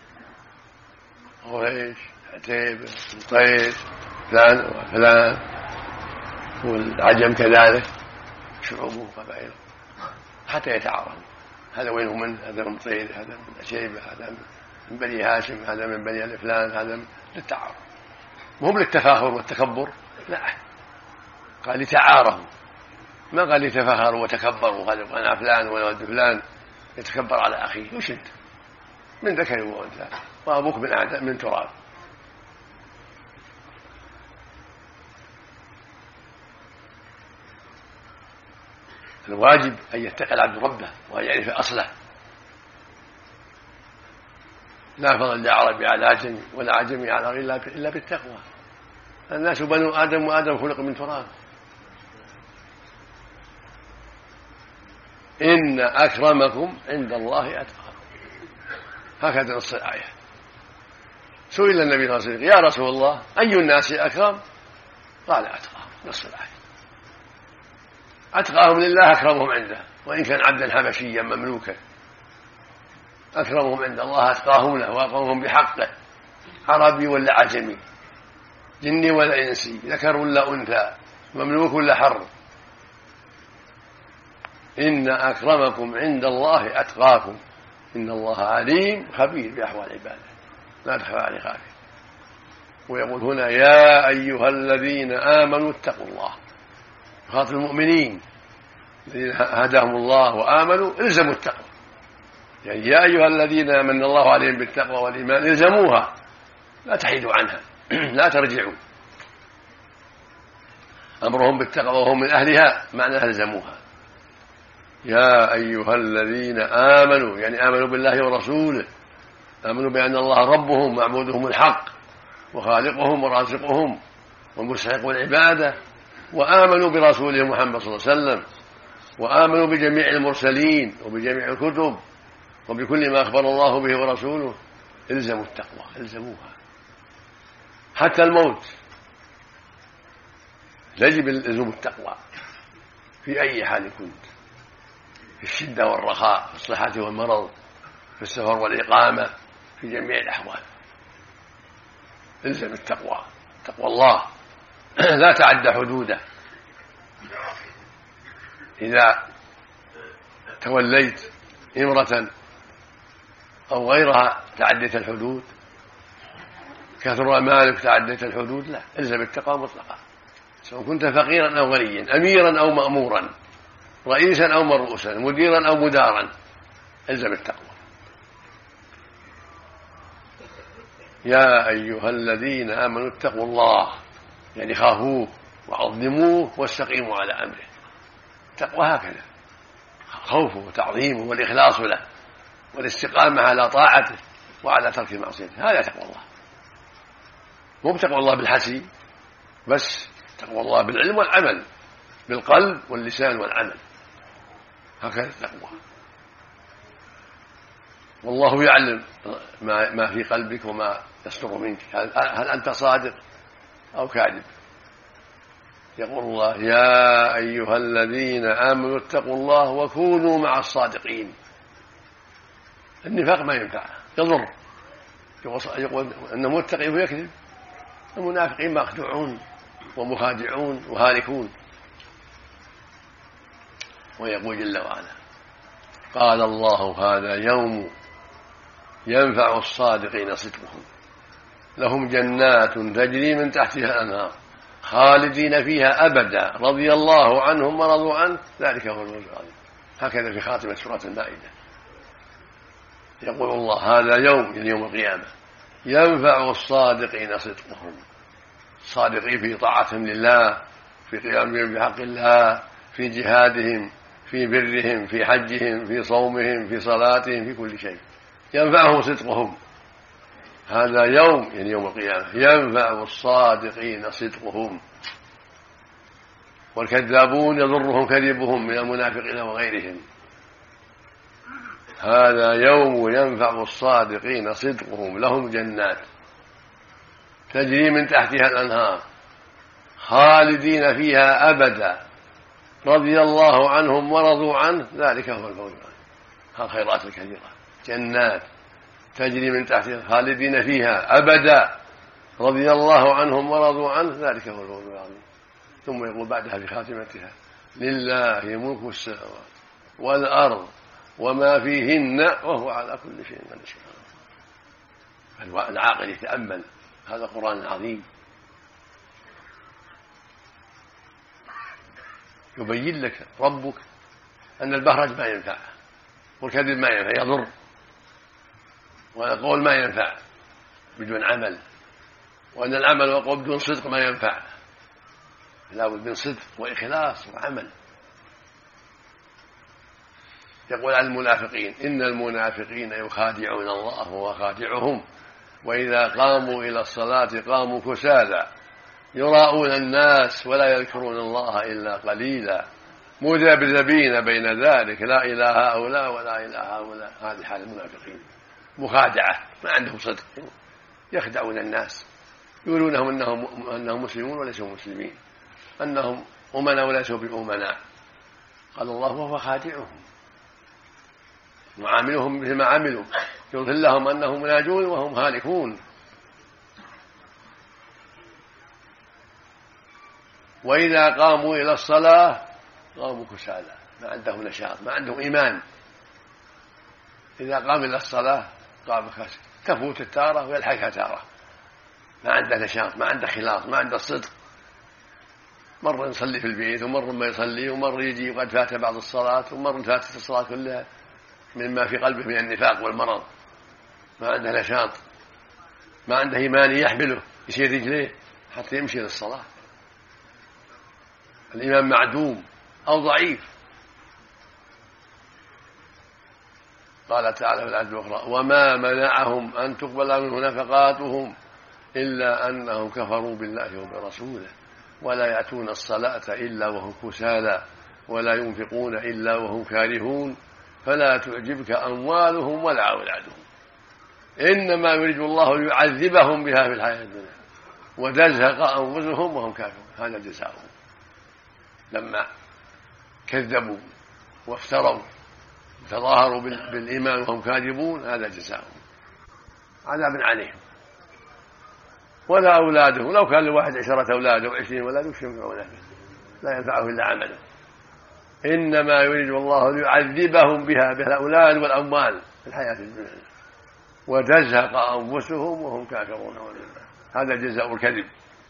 قريش عتيبة قيس فلان وفلان، والعجم كذلك شعوب وقبائل حتى يتعارفوا. هذا وينه من هذا من طير، هذا من عتيبة، هذا من بني هاشم، هذا من بني الفلان، هذا للتعارف، مهم للتفاخر والتكبر، لا، قال لتعارفوا، ما قال لتفاخروا وتكبروا. هذا أنا فلان وولد فلان يتكبر على أخيه، وش أنت من ذكر وأنثى وأبوك من تراب. الواجب أن يتقي العبد ربه وأن يعرف أصله. لا فضل لعربي على عجمي ولا عجمي على غير إلا بالتقوى. الناس بنو آدم وآدم خلق من تراب. إن أكرمكم عند الله أتقاكم. هكذا نص الآية. سئل النبي صلى الله عليه وسلم: يا رسول الله أي الناس أكرم؟ قال: أتقاهم. نص الآية. أتقاهم لله أكرمهم عنده، وإن كان عبدا حبشيا مملوكا أكرمهم عند الله أتقاهم له وأقومهم بحقه، عربي ولا عجمي، جني ولا إنسي، ذكر ولا أنثى، مملوك ولا حر. إن أكرمكم عند الله أتقاكم إن الله عليم خبير بأحوال عباده لا تخفى عليه خافية. ويقول هنا: يا أيها الذين آمنوا اتقوا الله. خاطب المؤمنين الذين هداهم الله وآمنوا الزموا التقوى، يعني يا أيها الذين آمن الله عليهم بالتقوى والإيمان الزموها، لا تحيدوا عنها لا ترجعوا. أمرهم بالتقوى وهم من أهلها معناها الزموها. يا أيها الذين آمنوا يعني آمنوا بالله ورسوله، آمنوا بأن الله ربهم معبودهم الحق وخالقهم ورازقهم ومستحق العبادة، وآمنوا برسوله محمد صلى الله عليه وسلم، وآمنوا بجميع المرسلين وبجميع الكتب وبكل ما أخبر الله به ورسوله. الزموا التقوى، الزموها حتى الموت. يجب لزوم التقوى في أي حال كنت، في الشدة والرخاء، في الصحة والمرض، في السفر والإقامة، في جميع الأحوال. الزم التقوى، تقوى الله، لا تعد حدوده. إذا توليت إمرة أو غيرها تعديت الحدود، كثر مالك تعديت الحدود، لا، الزم التقوى مطلقا، سواء كنت فقيرا أو غنيا، أميرا أو مأمورا، رئيسا أو مرؤوسا، مديرا أو مدارا، الزم التقوى. يا أيها الذين آمنوا اتقوا الله، يعني خافوه وعظموه واستقيموا على أمره. التقوى هكذا، خوفه وتعظيمه والإخلاص له والاستقامة على طاعته وعلى ترك معصيته، هذا تقوى الله. مو بتقوى الله بالحسي بس، تقوى الله بالعلم والعمل، بالقلب واللسان والعمل، هكذا التقوى. والله يعلم ما في قلبك وما يصدر منك، هل أنت صادق أو كاذب. يقول الله: يا أيها الذين آمنوا اتقوا الله وكونوا مع الصادقين. النفاق ما ينفع، يضر. يقول أن المتقي هو يكذب، المنافقين مخدوعون ومخادعون وهالكون. ويقول جل وعلا: قال الله: هذا يوم ينفع الصادقين صدقهم، لهم جنات تجري من تحتها الأنهار خالدين فيها أبدا رضي الله عنهم ورضوا عنه ذلك هو الفوز العظيم. هكذا في خاتمة سورة المائدة يقول الله: هذا يوم القيامة ينفع الصادقين صدقهم، الصادقين في طاعتهم لله، في قيامهم بحق الله، في جهادهم، في برهم، في حجهم، في صومهم، في صلاتهم، في كل شيء ينفعهم صدقهم. هذا يوم القيامة ينفع الصادقين صدقهم، والكذابون يضرهم كذبهم من المنافقين وغيرهم. هذا يوم ينفع الصادقين صدقهم، لهم جنات تجري من تحتها الأنهار خالدين فيها أبدا رضي الله عنهم ورضوا عنه ذلك هو الفوز العظيم. الخيرات الكثيرة، جنات تجري من تحتها خالدين فيها أبدا رضي الله عنهم ورضوا عنه ذلك هو الفوز العظيم. ثم يقول بعدها في خاتمتها: لله ملك السماوات والأرض وما فيهن وهو على كل شيء قدير. العاقل يتأمل هذا القرآن العظيم، يبين لك ربك أن البهرج ما ينفع، والكذب ما ينفع، يضر، والقول ما ينفع بدون عمل، وأن العمل والقول بدون صدق ما ينفع، لا بد من صدق وإخلاص وعمل. يقول عن المنافقين: إن المنافقين يخادعون الله وهو خادعهم، وإذا قاموا إلى الصلاة قاموا كسالى يراءون الناس ولا يذكرون الله إلا قليلا مذبذبين بين ذلك لا إلى هؤلاء ولا إلى هؤلاء. هذه حال المنافقين، مخادعة، ما عندهم صدق، يخدعون الناس، يقولونهم أنهم مسلمون وليسوا مسلمين، أنهم أمنا وليسوا بأمنا. قال الله: وهو خادعهم، معاملهم مثل ما عملوا، يظهر لهم أنهم ناجون وهم هالكون. وإذا قاموا إلى الصلاة قاموا كسالى، ما عندهم نشاط، ما عندهم إيمان. إذا قام إلى الصلاة قام كسالى، تفوت التارة ويلحقها تارة، ما عنده نشاط، ما عنده خلاص، ما عنده صدق. مرة يصلي في البيت، ومرة ما يصلي، ومرة يجي وقد فات بعض الصلاة، ومرة فاتت الصلاة كلها مما في قلبه من النفاق والمرض. ما عنده نشاط، ما عنده إيمان يحمله يسير رجليه حتى يمشي للصلاة. الإيمان معدوم أو ضعيف. قال تعالى في الآية الأخرى: وما منعهم أن تقبل منهم نفقاتهم إلا أنهم كفروا بالله وبرسوله ولا يأتون الصلاة إلا وهم كسالى ولا ينفقون إلا وهم كارهون فلا تعجبك أموالهم ولا أولادهم إنما يريد الله ليعذبهم بها في الحياة الدنيا وتزهق أنفسهم وهم كافرون. هذا جزاؤهم لما كذبوا وافتروا تظاهروا بالإيمان وهم كاذبون هذا جزاؤهم عذاب عليهم. ولا أولادهم، لو كان لواحد 10 أولاد أو 20 ولد وش ينفعونه لا ينفعه إلا عمله. إنما يريد الله ليعذبهم بها بالأولاد والأموال في الحياة الدنيا وتزهق أنفسهم وهم كافرون والله. هذا جزاء الكذب.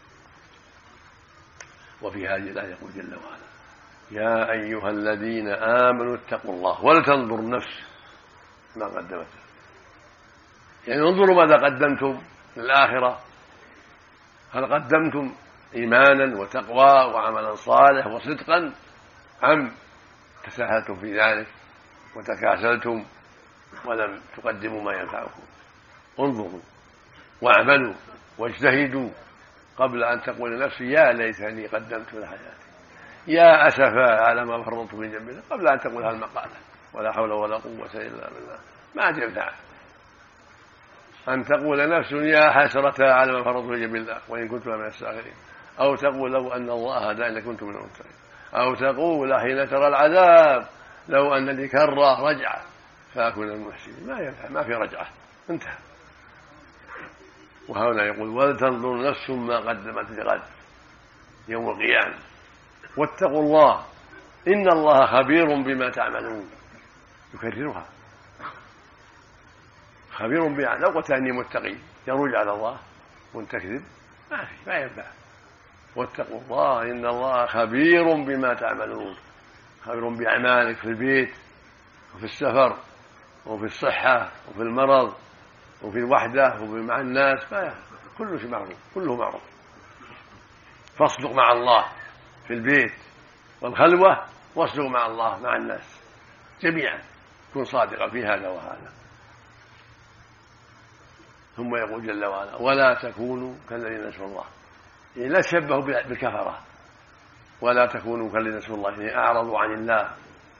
وفي هذه الآية يقول جل وعلا يا أيها الذين آمنوا اتقوا الله ولتنظر نفس ما قدمت، يعني انظروا ماذا قدمتم للآخرة، هل قدمتم إيمانا وتقوى وعملا صالح وصدقا أم تساهلتم في ذلك وتكاسلتم ولم تقدموا ما ينفعكم. انظروا واعملوا واجتهدوا قبل أن تقول نفسي يا ليتني قدمت لحياتي، يا أسفا على ما فرطت في جنب الله، قبل أن تقول هالمقالة ولا حول ولا قوة إلا بالله. ما تنفع أن تقول نفس يا حسرة على ما فرطت في جنب الله وإن كنت من الساخرين، أو تقول لو أن الله هداني لكنت من المتقين، أو تقول حين ترى العذاب لو أن لي كرة رجعة فأكون من المحسنين. ما ينفع، ما في رجعة، انتهى. وهنا يقول ولتنظر نفس ما قدمت لغد يوم القيامة واتقوا الله إن الله خبير بما تعملون. يكررها خبير بما، لو قلت أني متقي يروج على الله وانت تكذب ما ينفع. واتقوا الله إن الله خبير بما تعملون، خبير بأعمالك في البيت وفي السفر وفي الصحة وفي المرض وفي الوحدة وفي مع الناس، كله شيء معروف، كله معروف. فاصدق مع الله في البيت والخلوة واصدق مع الله مع الناس جميعا، كن صادقا في هذا وهذا. ثم يقول جل وعلا ولا تكونوا كالذين نسوا الله، يعني لا تشبهوا بالكفرة، ولا تكونوا كالذين نسوا الله يعني أعرضوا عن الله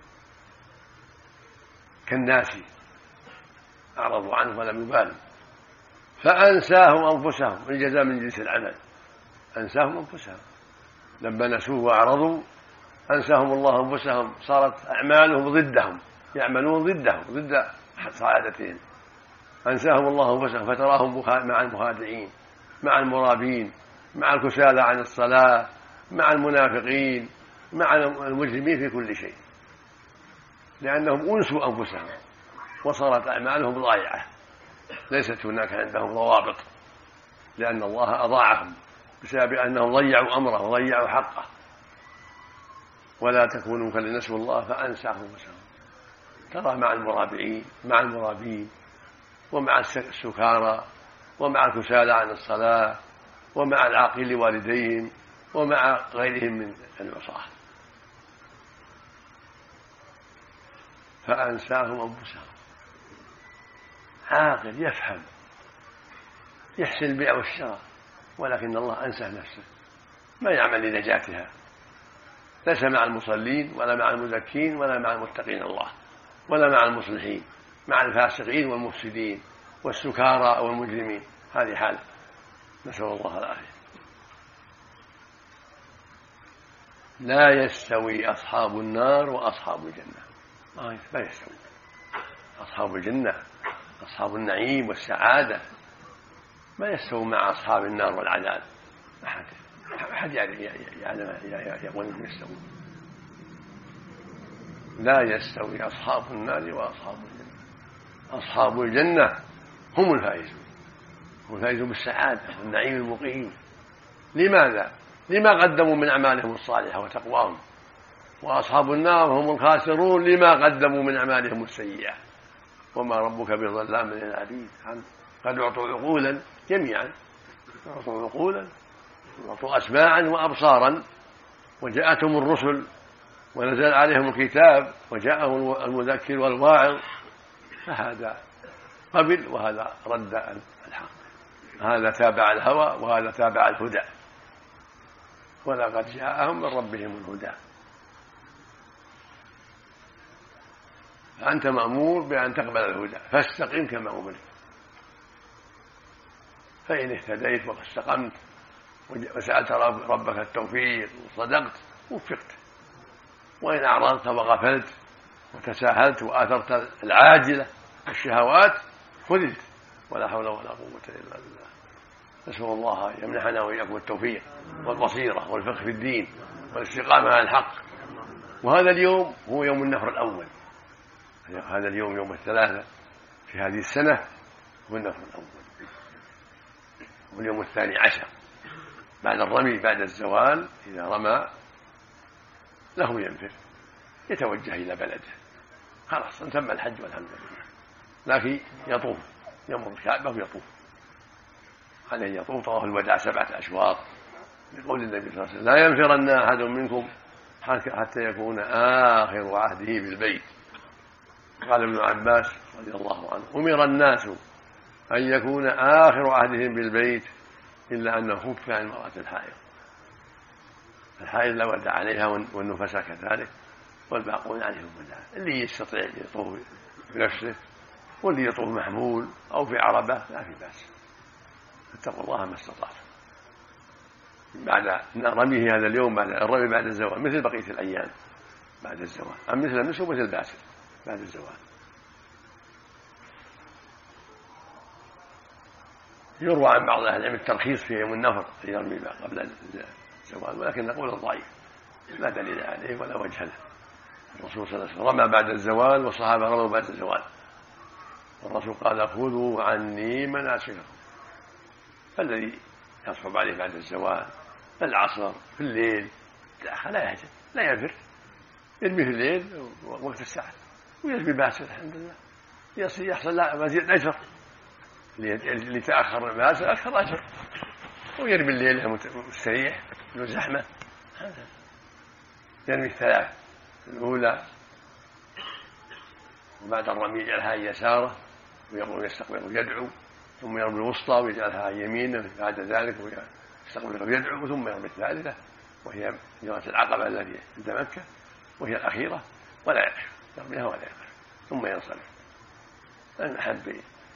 كالناس، أعرضوا عنه ولم يبالوا فأنساهم أنفسهم. الجزاء من جنس العمل، أنساهم أنفسهم لما نسوه وأعرضوا أنساهم الله أنفسهم، صارت أعمالهم ضدهم، يعملون ضدهم ضد سعادتهم. أنساهم الله أنفسهم فتراهم مع المخادعين مع المرابين مع الكسالى عن الصلاة مع المنافقين مع المجرمين في كل شيء، لأنهم أنسوا أنفسهم وصارت أعمالهم ضائعة، ليست هناك عندهم ضوابط، لأن الله أضاعهم بسبب أنهم ضيعوا أمره وضيعوا حقه. ولا تكونوا كالذين نسوا الله فأنساهم أنفسهم، ترى مع المرابين ومع السكارى ومع الكسالى عن الصلاة ومع العاقين لوالديهم ومع غيرهم من العصاة، فأنساهم أنفسهم. عاقل يفهم يحسن البيع والشراء، ولكن الله أنسى نفسه، ما يعمل لنجاتها، ليس مع المصلين ولا مع المزكين ولا مع المتقين الله ولا مع المصلحين، مع الفاسقين والمفسدين والسكارى والمجرمين. هذه حال، نسأل الله العافية. لا يستوي أصحاب النار وأصحاب الجنة، ما يستوي. أصحاب الجنة أصحاب النعيم والسعادة ما يستوي مع أصحاب النار والعذاب، أحد يقول أنهم يستوون. لا يستوي أصحاب النار وأصحاب الجنة. أصحاب الجنة هم الفائزون، هم الفائزون بالسعادة والنعيم المقيم. لماذا؟ لما قدموا من أعمالهم الصالحة وتقواهم. وأصحاب النار هم الخاسرون لما قدموا من أعمالهم السيئة. وما ربك بظلام للعبيد، قد أعطوا عقولا جميعا، أعطوا عقولا وأعطوا أسماعا وأبصارا، وجاءتهم الرسل ونزل عليهم الكتاب وجاءهم المذكر والواعظ، فهذا قبل وهذا رد الحق، هذا تابع الهوى وهذا تابع الهدى، ولقد جاءهم من ربهم الهدى. فأنت مأمور بأن تقبل الهدى، فاستقم كما أمرت. فإن اهتديت واستقمت وسألت ربك التوفيق وصدقت وفقت، وإن أعرضت وغفلت وتساهلت وآثرت العاجلة الشهوات خذلت، ولا حول ولا قوة إلا بالله. نسأل الله أن يمنحنا وإياكم التوفيق والبصيرة والفقه في الدين والاستقامة على الحق. وهذا اليوم هو يوم النفر الأول، هذا اليوم يوم الثلاثة في هذه السنة هو النفر الأول، واليوم 12 بعد الرمي بعد الزوال. إذا رمى له ينفر يتوجه إلى بلده، خلاص تم الحج والحمد لله. لكن يطوف، يمر الكعبة ويطوف، عليه يطوف طواف الوداع 7 أشواط، لقول النبي صلى الله عليه وسلم: لا ينفرن أحد منكم حتى يكون آخر عهده بالبيت. قال ابن عباس رضي الله عنه: أمر الناس أن يكون آخر عهدهم بالبيت إلا أنه خف عن المرأة الحائض. الحائض لا وداع عليها والنفساء كذلك، والباقون عليهم وداع. اللي يستطيع يطوف بنفسه واللي يطوف محمول أو في عربة لا في بأس. اتقوا الله ما استطعتم. بعد رميه هذا اليوم بعد الرمي بعد الزوال مثل بقية الأيام بعد الزوال، أم مثل النسو مثل باسل بعد الزوال. يروى عن بعض أهل العلم الترخيص في يوم النفر في يرمي قبل الزوال، ولكن نقول ضعيف لا دليل عليه ولا وجه له. الرسول صلى الله عليه وسلم رمى بعد الزوال والصحابة رموا بعد الزوال، والرسول قال: خذوا عني مناسككم. فالذي يصعب عليه بعد الزوال العصر في الليل لا يهجر لا ينفر، يرمي في الليل وقت الساعة ويرمي باسل الحمد لله، يحصل له مزيد أجر. اللي تأخر باسل أكثر أجر، ويرمي الليل مستريح له زحمة. يرمي الثلاث الأولى وبعد الرمي يجعلها عن يساره ويقول يستقبل ويدعو، ثم يرمي الوسطى ويجعلها عن يمينه بعد ذلك ويستقبل ويدعو، ثم يرمي الثالثة وهي جمرة العقبة التي عند مكة وهي الأخيرة ولا يقف، يرميها ولا يقف ثم ينصرف. أن أحب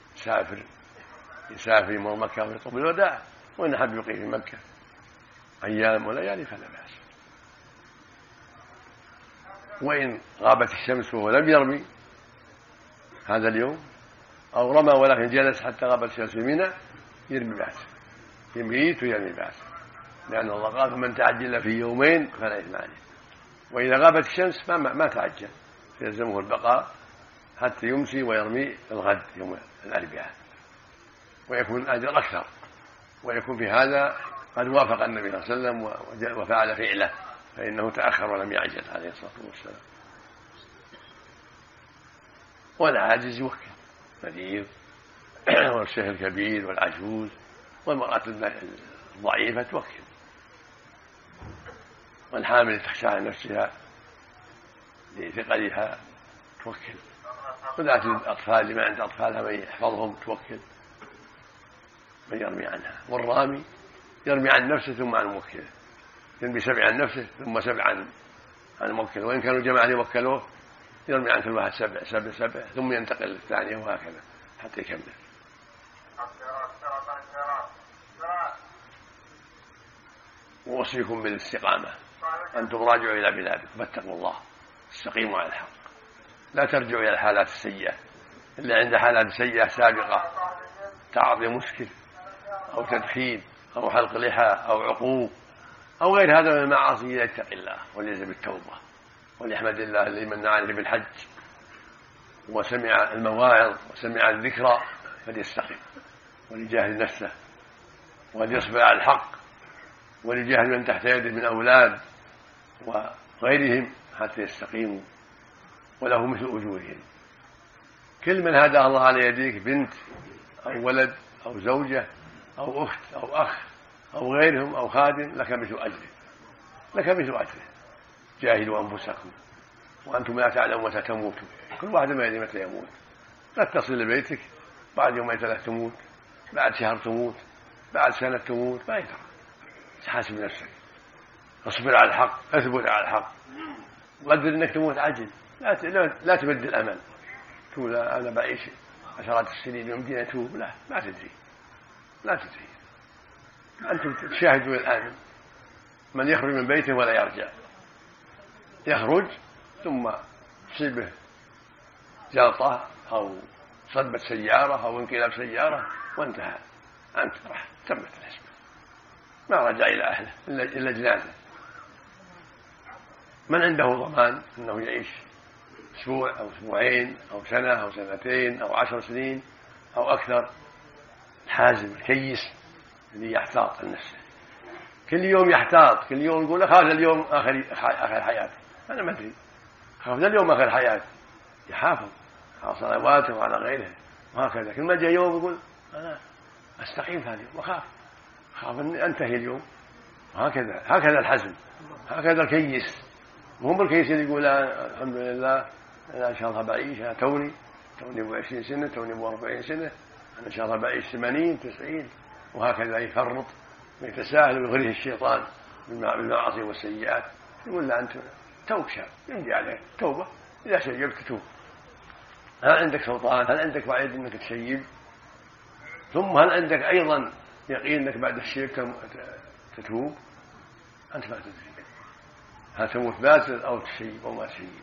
يسافر يمر مكة ويطوف بالوداع، وإن أحب يقيم في مكة أيام وليالي فلا بأس. وإن غابت الشمس وهو لم يرمي هذا اليوم أو رمى ولكن جلس حتى غابت الشمس في منى يرمي بأس، يميت ويرمي بأس، لأن الله قال: فمن تعجل في يومين فلا إثم عليه. وإذا غابت الشمس ما تعجل، يلزمه البقاء حتى يمسي ويرمي الغد يوم الأربعاء، ويكون الأجر أكثر، ويكون في هذا قد وافق النبي صلى الله عليه وسلم وفعل فعله، فإنه تأخر ولم يعجل عليه الصلاة والسلام. والعاجز يوكل، المريض والشيخ الكبير والعجوز والمرأة الضعيفة توكل، والحامل تخشى على نفسها لثقلها توكل، وذات الأطفال اللي ما عند أطفالها من يحفظهم توكل من يرمي عنها. والرامي يرمي عن نفسه ثم عن موكله، يرمي 7 عن نفسه ثم 7 عن موكله، وإن كانوا جماعة يوكلوه يرمي عن كل واحد 7 ثم ينتقل للثانية وهكذا حتى يكمل. وأوصيكم بالاستقامة، أنتم راجعوا إلى بلادكم فاتقوا الله، استقيموا على الحق، لا ترجعوا إلى الحالات السيئة. اللي عنده حالات سيئة سابقة تعاطي مسكر أو تدخين أو حلق لحى أو عقوق أو غير هذا من المعاصي يتق الله وليزم بالتوبة وليحمد الله الذي من عليه بالحج وسمع المواعظ وسمع الذكرى، فليستقم وليجاهد نفسه وليصبر على الحق وليجاهد من تحت يده من أولاد وغيرهم حتى يستقيموا وله مثل أجورهم. كل من هدى الله على يديك، بنت أو ولد أو زوجة أو أخت أو أخ أو غيرهم أو خادم، لك مثل أجره، لك مثل أجره. جاهدوا أنفسكم وأنتم لا تعلمون متى تموتوا، كل واحد ما يدري متى يموت. لا تصل لبيتك بعد يومين 3 تموت، بعد شهر تموت، بعد سنة تموت، ما يدري. تحاسب نفسك، اصبر على الحق، اثبت على الحق، قدر انك تموت عجل، لا تبدل الامل تقول انا بعيش عشرات السنين يمكن اتوب، لا ما تدري، لا تدري. انتم تشاهدون الان من يخرج من بيته ولا يرجع، يخرج ثم تصيبه جلطة أو صدمة سيارة أو انقلاب سيارة وانتهى، أنت راح تمت الحسبة، ما رجع إلى أهله إلا جنازة. من عنده ضمان أنه يعيش أسبوع أو أسبوعين أو سنة أو سنتين أو 10 سنين أو أكثر، الحازم الكيس اللي يحتاط لنفسه، كل يوم يحتاط، كل يوم يقول لك هذا اليوم آخر حياتي، أنا ما أدري، هذا اليوم آخر حياتي، يحافظ على صلواته وعلى غيره، وهكذا كل ما جاء يوم يقول أنا أستقيم هذا اليوم وخاف أن أنتهي اليوم، هكذا الحزم، هكذا الكيس. مهم الكيس اللي يقول الحمد لله أنا إن شاء الله بعيش، أنا توني ب20 سنة، توني ب40 سنة، أنا إن شاء الله بعيش 80 90، وهكذا يفرط ويتساهل ويغريه الشيطان بالمعاصي والسيئات. يقول له أنت توب شاب، يمضي عليك توبة، إذا شيبت تتوب، هل عندك سلطان؟ هل عندك وعيد أنك تشيب؟ ثم هل عندك أيضا يقين أنك بعد الشيب تتوب؟ أنت ما تدري، هل تموت باسل أو تشيب أو ما تشيب،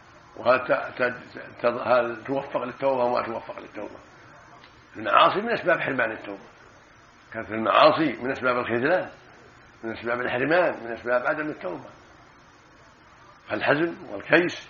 وهل توفق للتوبة أو ما توفق للتوبة. المعاصي من أسباب حرمان التوبة، كانت المعاصي من أسباب الخذلان، من أسباب الحرمان، من أسباب عدم التوبة. فالحزم والكيس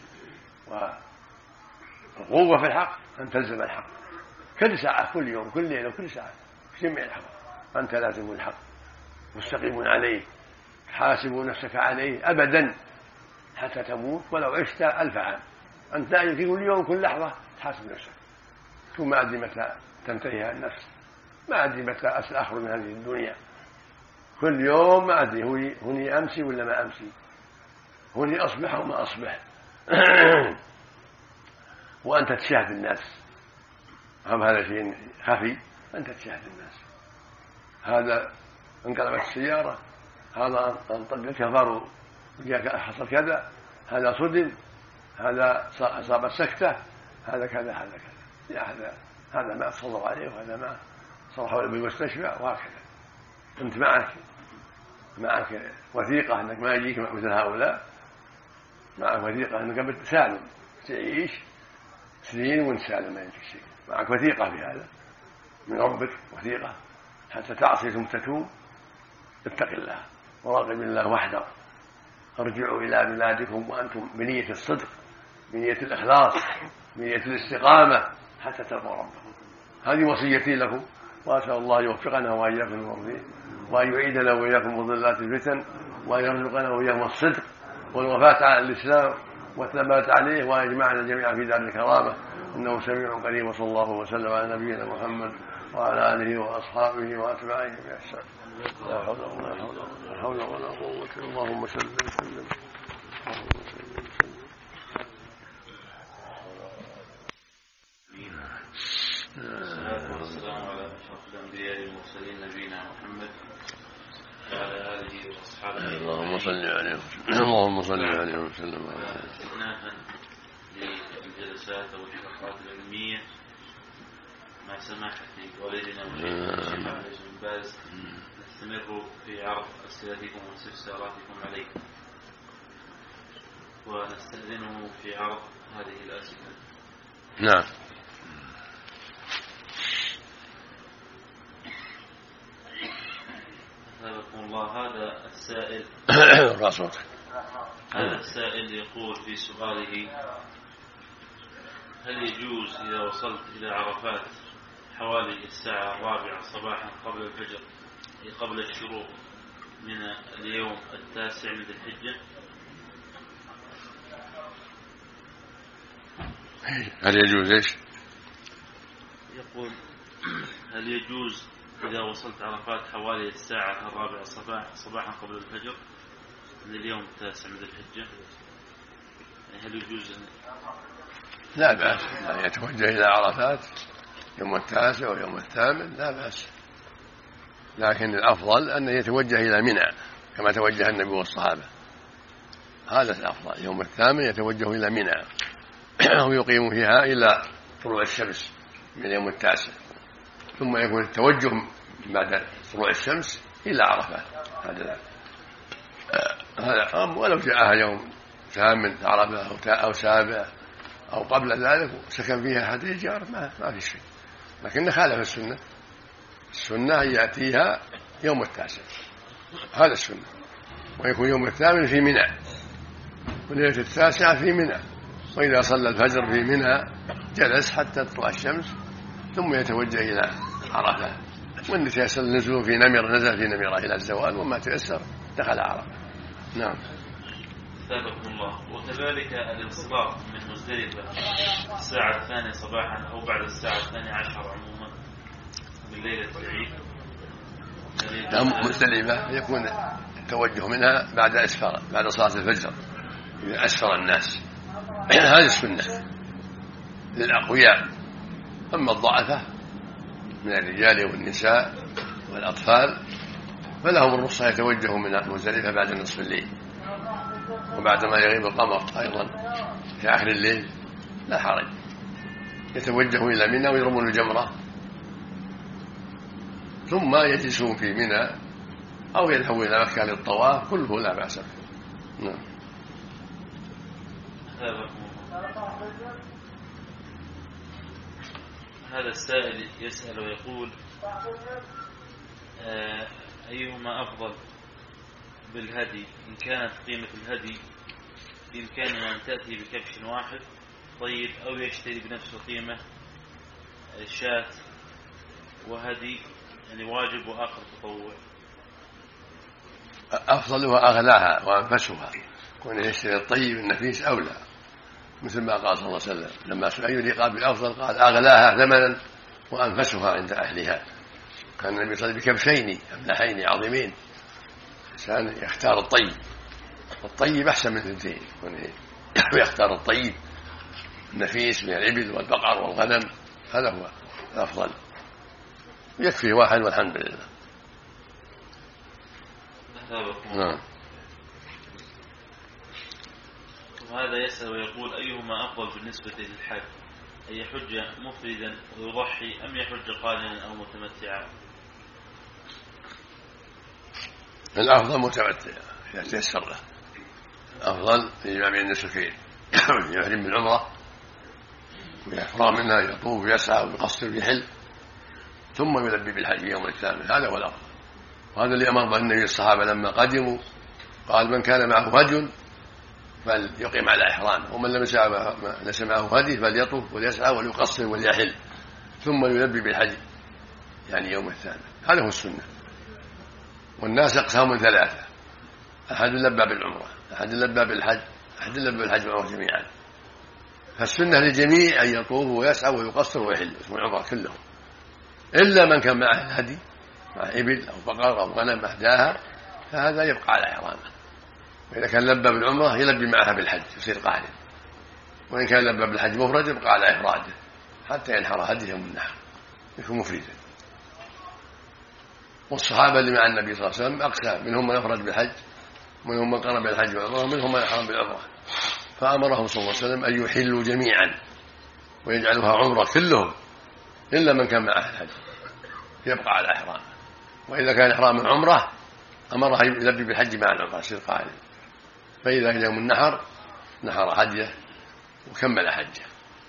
والقوة في الحق أن تلزم الحق كل ساعة، كل يوم، كل ليلة، وكل ساعة في جميع الحق، أنت لازم الحق مستقيم عليه، حاسب نفسك عليه أبدا حتى تموت، ولو عشت 1000 عام أنت دائما في كل يوم كل لحظة تحاسب نفسك، ثم ما أدري متى تنتهي النفس، ما أدري متى أخرج من هذه الدنيا، كل يوم ما أدري هني أمسي ولا ما أمسي، هني أصبح وما أصبح. وأنت تشاهد الناس، هذا شيء خفي، أنت تشاهد الناس، هذا انقلبت السيارة، هذا انطق الكفر حصل كذا، هذا صدم، هذا أصاب السكتة، هذا كذا، هذا ما صدر عليه، وهذا ما صرحوا بالمستشفى، وهكذا. أنت معك وثيقة أنك ما يجيك مثل هؤلاء، معك وثيقة أنك سالم تعيش سنين وانت سالم ما يجيك شيء، معك وثيقة في هذا من ربك، وثيقة حتى تعصي ثم تتوب. اتق الله وراقب الله وحده، ارجعوا إلى بلادكم وأنتم بنية الصدق، بنية الإخلاص، بنية الاستقامة حتى تلقوا ربكم. هذه وصيتي لكم، وأسأل الله يوفقنا وإياكم للمرضين، وأن يعيدنا وإياكم مضلات الفتن، وأن يرزقنا وإياكم الصدق والوفاة على الإسلام والثبات عليه، وأن يجمعنا جميعا في دار الكرامة، إنه سميع قريب. وصلى الله وسلم على نبينا محمد وعلى آله وأصحابه وأتباعه بإحسان. لا حول ولا قوة. اللهم صل وسلم. والسلام على أشرف الأنبياء والمرسلين نبينا محمد وعلى آله وأصحابه. اللهم صل عليه وسلم. استئنافا للجلسات والحلقات العلمية مع سماحة والدنا وشيخنا الشيخ عبد العزيز بن باز، نستمر في عرض أسئلتكم واستفساراتكم عليكم، ونستأذنه في عرض هذه الأسئلة. نعم. أثابكم الله. هذا السائل يقول في سؤاله: هل يجوز إذا وصلت إلى عرفات حوالي الساعة 4 صباحا قبل الفجر، قبل الشروق من اليوم 9 من ذي الحجة؟ هل يجوز ايش؟ يقول: هل يجوز إذا وصلت عرفات حوالي الساعة 4 صباحا قبل الفجر من اليوم 9 من ذي الحجة، هل يجوز؟ لا بأس أن يتوجه إلى عرفات يوم 9 ويوم 8، لا بأس، لكن الأفضل أن يتوجه إلى منى كما توجه النبي والصحابة، هذا الأفضل. يوم 8 يتوجه إلى منى ويقيم فيها إلى طلوع الشمس من يوم 9، ثم يكون التوجه بعد طلوع الشمس إلى عرفات. هذا ولو جاءها يوم 8 عرفة أو 7 أو قبل ذلك سكن فيها أحد يجار ما في شيء، لكن خالف السنة. السنة أن يأتيها يوم التاسع، هذا السنة، ويكون يوم الثامن في منى، وليلة التاسعة في منى، وإذا صلى الفجر في منى جلس حتى تطلع الشمس ثم يتوجه إلى عرفة، وإن تيسر النزول في نمر نزل في نمرة إلى الزوال، وما تيسر دخل عرفة. نعم. أثابكم الله. وكذلك الانصراف من مزدلفة الساعة 2 صباحا أو بعد الساعة 12 عموما من ليلة العيد. مزدلفة يكون التوجه منها بعد أسفار، بعد صلاة الفجر إذا أسفر الناس هذه السنة للأقوياء. أما الضعفة من الرجال والنساء والأطفال فلهم الرخصة يتوجهوا من مزدلفة بعد نصف الليل، وبعد ما يغيب القمر أيضا في آخر الليل لا حرج، يتوجهوا إلى منى ويرمون الجمرة ثم يجلسون في منى أو يذهبوا إلى مكة للطواف، كله لا بأس به. نعم. هذا السائل يسأل ويقول أيهما أفضل بالهدي إن كانت قيمة الهدي بإمكانه أن تأتي بكبش واحد طيب، أو يشتري بنفس القيمة شاة وهدي يعني واجب وآخر تطوع؟ أفضلها أغلاها وأنفسها، كون يشتري الطيب النفيس أولى، مثل ما قال صلى الله عليه وسلم لما سئل أي الرقاب بالأفضل قال أغلاها ثمنا وأنفسها عند أهلها. كان النبي صلى الله عليه وسلم بكبشين أملحين عظيمين، الإنسان يختار الطيب، والطيب أحسن من الثنتين، ويختار الطيب النفيس من الإبل والبقر والغنم، هذا هو الأفضل، يكفي واحد والحمد لله. نعم. وهذا يسأل ويقول أيهما أفضل بالنسبة للحج، أن يحج مفردا ويضحي أم يحج قارنا أو متمتعا؟ الأفضل متمتع إذا تيسر له، أفضل يجمع بين النسكين، يحرم بالعمرة ويحرم منها، يطوف ويسعى ويقصر ويحل ثم يلبي بالحج يوم الثامن، هذا هو الأفضل. وهذا اللي أمر به النبي الصحابة لما قدموا، قال من كان معه هدي فليقيم على إحرامه، ومن ليس معه هدي فليطوف وليسعى وليقصر وليحل ثم يلبي بالحج يعني يوم الثامن، هذا هو السنة. والناس أقسام ثلاثة، أحد لبى بالعمرة، أحد لبى بالحج، أحد لبى بالحج معه جميعا، فالسنة للجميع أن يطوفوا ويسعوا ويقصروا ويحلوا اسم العمرة كلهم، إلا من كان معه الهدي مع إبل أو بقر أو غنم أهداها فهذا يبقى على إحرامه، وإذا كان لبى بالعمرة يلبي معها بالحج يصير قارن، وإن كان لبى بالحج مفرد يبقى على إفراده حتى ينحر هديه يوم النحر يكون مفردا. والصحابة اللي مع النبي صلى الله عليه وسلم أقسام، منهم من أفرد بالحج ومنهم من قرن بالحج والعمرة ومنهم من أحرم بالعمرة، فأمرهم صلى الله عليه وسلم أن يحلوا جميعا ويجعلوها عمرة كلهم إلا من كان معه الحج يبقى على إحرامه، وإذا كان إحرام عمرة أمره يلبي بالحج مع العمرة يصير قارن، فإذا كان يوم النحر نحر هديه وكمل حجه.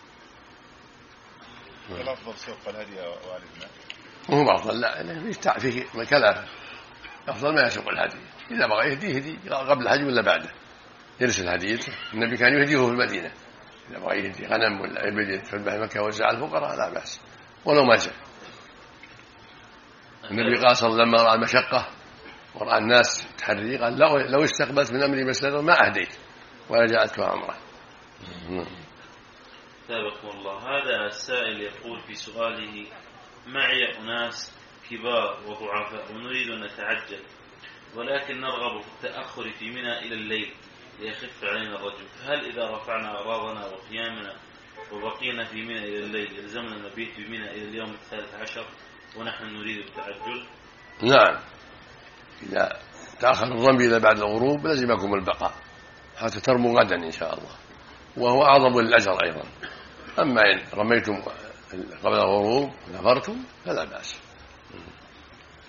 الأفضل سوق الهدي والدنا؟ مو أفضل، لا فيه كلام، أفضل ما يسوق الهدي، إذا بغى يهدي قبل الحج ولا بعده يرسل هديته. النبي كان يهديه في المدينة، إذا بغى يهدي غنم ولا إبل يذبح مكة ويوزع على الفقراء لا بأس ولو ما جاء. النبي قال صلى الله عليه وسلم لما رأى المشقة ورأى الناس تحري قال لو استقبلت من أمري مسألة ما أهديت ولا جعلتها عمرة. تابعكم الله. هذا السائل يقول في سؤاله معي أناس كبار وضعفاء ونريد أن نتعجل، ولكن نرغب في التأخر في منى إلى الليل ليخف علينا الرجل، فهل إذا رفعنا أغراضنا وقيامنا وبقينا في منى إلى الليل يلزمنا المبيت في منى إلى اليوم 13 ونحن نريد التعجل؟ نعم، إذا تأخر الرمي إلى بعد الغروب لازمكم البقاء حتى ترموا غدا إن شاء الله، وهو أعظم للأجر أيضا. أما إن رميتم قبل الغروب نفرتم فلا بأس.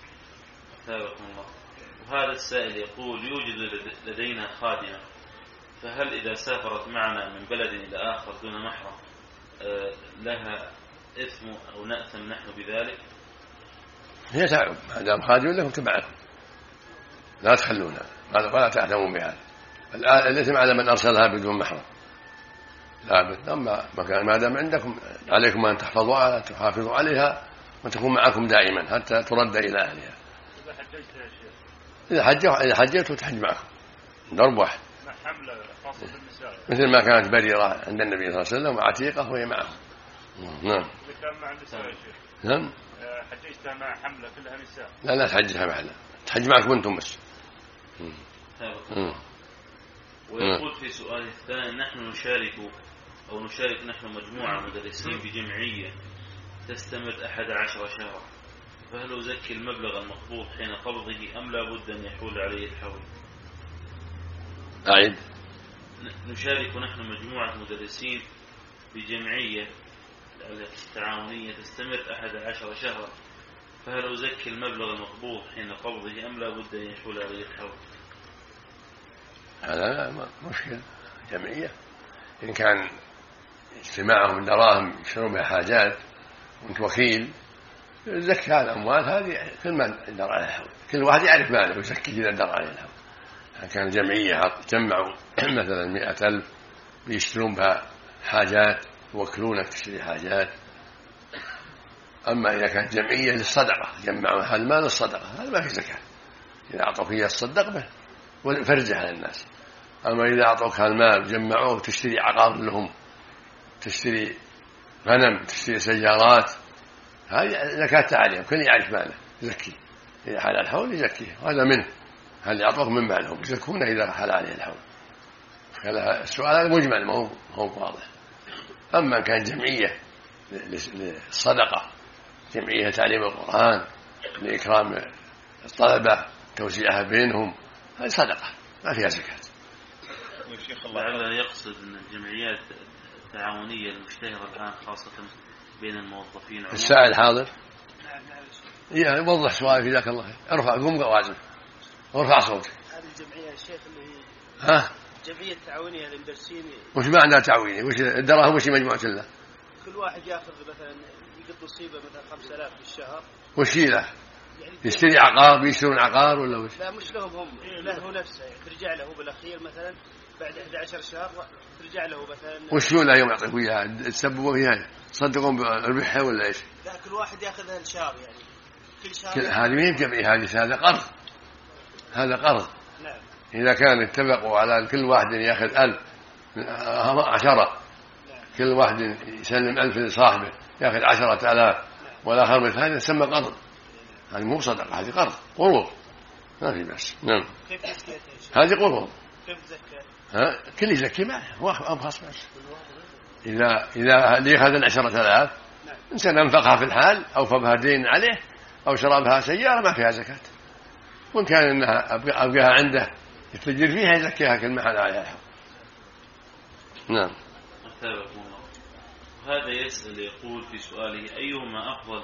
تابعكم الله. وهذا السائل يقول يوجد لدينا خادمة فهل إذا سافرت معنا من بلد إلى آخر دون محرم لها إثم أو نأثم نحن بذلك؟ هي تعب ما دام خادم لكم تبعكم لا تخلونها ولا تعتمون بها. الإثم على من أرسلها بدون محرم لابد. أما ما دام عندكم عليكم أن تحافظوا عليها وتكون معكم دائما حتى ترد إلى أهلها. إذا حجيت وتحج معكم ضرب واحد مثل ما كانت بريرة عند النبي صلى الله عليه وسلم وعتيقة وهي معه. نعم. نعم. حجيتها مع حملة كلها نساء. لا تحجها معنا تحج معكم أنتم بس. ويقول في سؤال الثاني نحن نشارك نحن مجموعة مدرسين بجمعية تستمر 11 شهرا، فهل أزكي المبلغ المقبوض حين قبضه أم لا بد أن يحول عليه الحول؟ أعيد. نشارك نحن مجموعة مدرسين بجمعية تعاونية تستمر 11 شهرا، فهل أزكي المبلغ المقبوض حين قبضه أم لا بد أن يحول عليه الحول؟ هذا مشكلة جمعية إن كان اجتماعهم دراهم يشترون بها حاجات وانت وكيل يزكي هذه الأموال هذه كل ما در عليه الحول، كل واحد يعرف ماله يزكي إذا در عليه الحول. كان جمعية جمعوا مثلا 100,000 بيشترون بها حاجات يوكلونك تشتري حاجات. أما إذا كانت جمعية للصدقة جمعوا هذا المال للصدقة هذا ما في زكاة، إذا أعطوا فيها الصدق به وفرجه على الناس. أما إذا أعطوك المال جمعوه تشتري عقار لهم تشتري غنم تشتري سيارات هذه زكاة عليهم كل يعرف ماله يزكي إذا حال الحول يزكيه وهذا منه هل يعطوك من مالهم يزكونه إذا حال عليه الحول. السؤال هذا مجمل ما هو واضح. أما كان جمعية للصدقة جمعية تعليم القرآن لإكرام الطلبة توزيعها بينهم هذه صدقة ما فيها زكاة. لعل يقصد أن الجمعيات التعاونية المشتهرة الآن خاصة بين الموظفين. السائل حاضر يوضح سؤال في ذاك الله ارفع قم قوازم وارفع صوتك. هذه الجمعية الشيخ اللي ها جمعية تعاونية للمدرسين وش معنى تعاونية وش الدراهم وش مجموعة له؟ كل واحد ياخذ مثلا يقط نصيبه مثلا 5,000 في الشهر. وش له؟ يشتري عقار بيشترون عقار ولا وش؟ لا مش لهم هم له نفسه ترجع له بالأخير مثلا بعد 11 شهر ترجع له مثلا. وش له يوم يعطيك وياها تسببوا فيها تصدقون بربحها ولا ايش؟ لا كل واحد ياخذها الشهر يعني كل شهر. هذه ما هي جمعية هذا قرض. هذا قرض. نعم. إذا كان اتفقوا على كل واحد ياخذ 1000 10 كل واحد يسلم 1000 لصاحبه ياخذ 10,000 والآخر مثل هذا يسمى قرض. هذه مو صدقة هذه قرض ما في بس. نعم. هذه قرض. كيف زكاة؟ كل يزكي معه هو أبخص بس. إذا اللي أخذ 10,000 إنسان أنفقها في الحال أو فبها دين عليه أو شربها سيارة ما فيها زكاة. وإن كان إنها أبقاها عنده يتجر فيها يزكيها كل محل عليها الحق. نعم. هذا يسأل يقول في سؤاله أيهما أفضل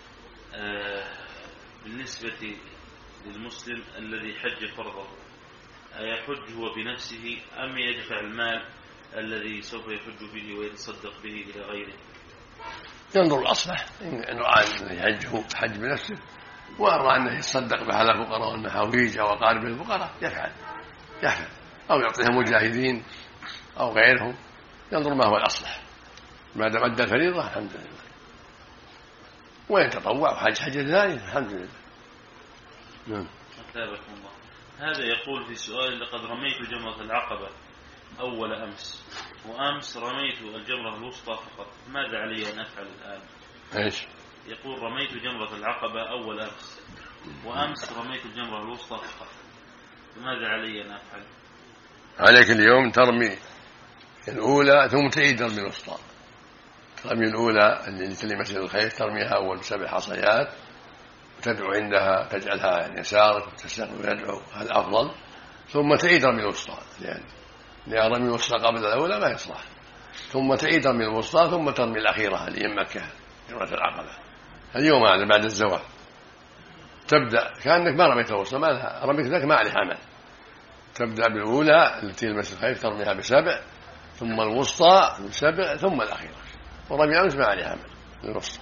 بالنسبة للمسلم الذي حج فرضه أيحج هو بنفسه أم يدفع المال الذي سوف يحج به ويتصدق به إلى غيره؟ ينظر الأصلح إن رأى أنه حج بنفسه وأرى أنه يتصدق به على الفقراء والمحاويج أو أقارب الفقراء يفعل أو يعطيهم مجاهدين أو غيرهم ينظر ما هو الأصلح ما دام أدى الفريضة الحمد لله. وإن تطوع حج ثاني الحمد لله. نعم. أثابكم الله. هذا يقول في سؤال لقد رميت جمرة العقبة أول أمس وأمس رميت الجمرة الوسطى فقط ماذا علي أن أفعل الآن؟ إيش؟ يقول رميت جمرة العقبة أول أمس وأمس رميت الجمرة الوسطى فقط ماذا علي أن أفعل؟ عليك اليوم ترمي الأولى ثم تعيد ترمي الوسطى. ترمي الأولى اللي تلي مسجد الخير ترميها أول ب7 حصيات وتدعو عندها تجعلها عن يسارك وتستقبل وتدعو هذا أفضل ثم تعيد رمي الوسطى لأن رمي الوسطى قبل الأولى ما يصلح ثم تعيد رمي الوسطى ثم ترمي الأخيرة اللي من مكة جمرة العقبة اليوم هذا بعد الزواج تبدأ كأنك ما رميت الوسطى ما لها رميت ذاك ما عليه عمل تبدأ بالأولى التي لمس الخيف ترميها ب7 ثم الوسطى ب7 ثم الأخيرة، ورمي أمس ما عليها عمل الوسطى.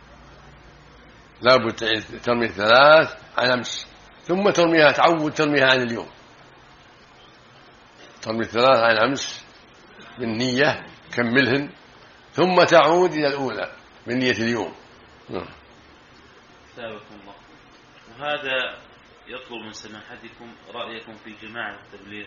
لا بد ترمي 3 عن أمس ثم ترميها، تعود ترميها عن اليوم، ترمي 3 عن أمس بالنية كملهن ثم تعود إلى الأولى بالنية اليوم. ثابكم الله. وهذا يطلب من سماحتكم رأيكم في جماعة التبليغ.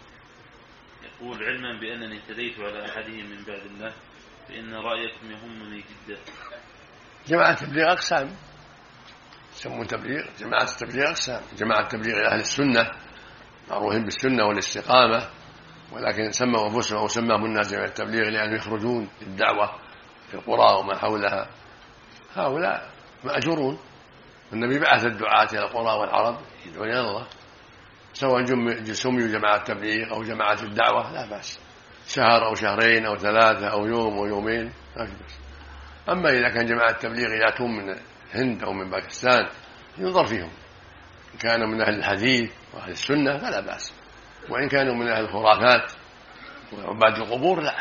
يقول: علما بأنني اهتديت على أحدهم من بعد الله فإن رأيكم يهمني جدا. جماعة التبليغ أقسام، يسمون تبليغ جماعة التبليغ أقسام. جماعة التبليغ أهل السنة معروفين بالسنة والاستقامة، ولكن سموا أنفسهم أو سماهم الناس جماعة التبليغ لأنهم يخرجون للدعوة في القرى وما حولها. هؤلاء مأجورون، والنبي بعث الدعاة إلى القرى والعرب يدعون إلى الله، سواء سميوا جماعة التبليغ أو جماعة الدعوة لا بأس، شهر أو شهرين أو 3 أو يوم أو يومين ما في بأس. أما إذا كان جماعة التبليغ يأتون من الهند أو من باكستان ينظر فيهم، إن كانوا من أهل الحديث وأهل السنة فلا بأس، وإن كانوا من أهل الخرافات وعباد القبور لا،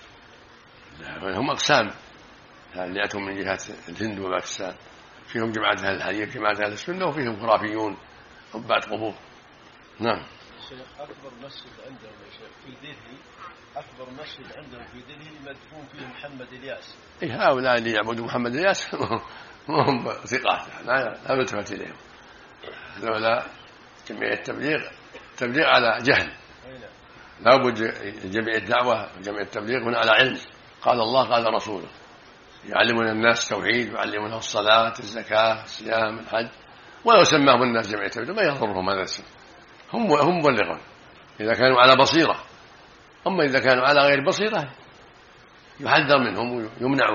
هم أقسام اللي يأتون من جهة الهند وباكستان، فيهم جماعة أهل الحديث جماعة أهل السنة وفيهم خرافيون عباد قبور. نعم. شيخ أكبر مسجد عندهم يا شيخ في دلهي، أكبر مسجد عندهم في دلهي مدفون فيه محمد إلياس. هؤلاء اللي يعبدوا محمد إلياس هم ثقات لا يلتفت إليهم. هؤلاء جميع التبليغ تبليغ على جهل، لا بد جميع الدعوة وجميع التبليغ هنا على علم، قال الله قال رسوله، يعلمون الناس التوحيد ويعلمون الصلاة الزكاة الصيام الحج، ولو سماهم الناس جميع التبليغ ما يضرهم هذا الاسم، هم مبلغون إذا كانوا على بصيرة. أما إذا كانوا على غير بصيرة يحذر منهم ويمنعون.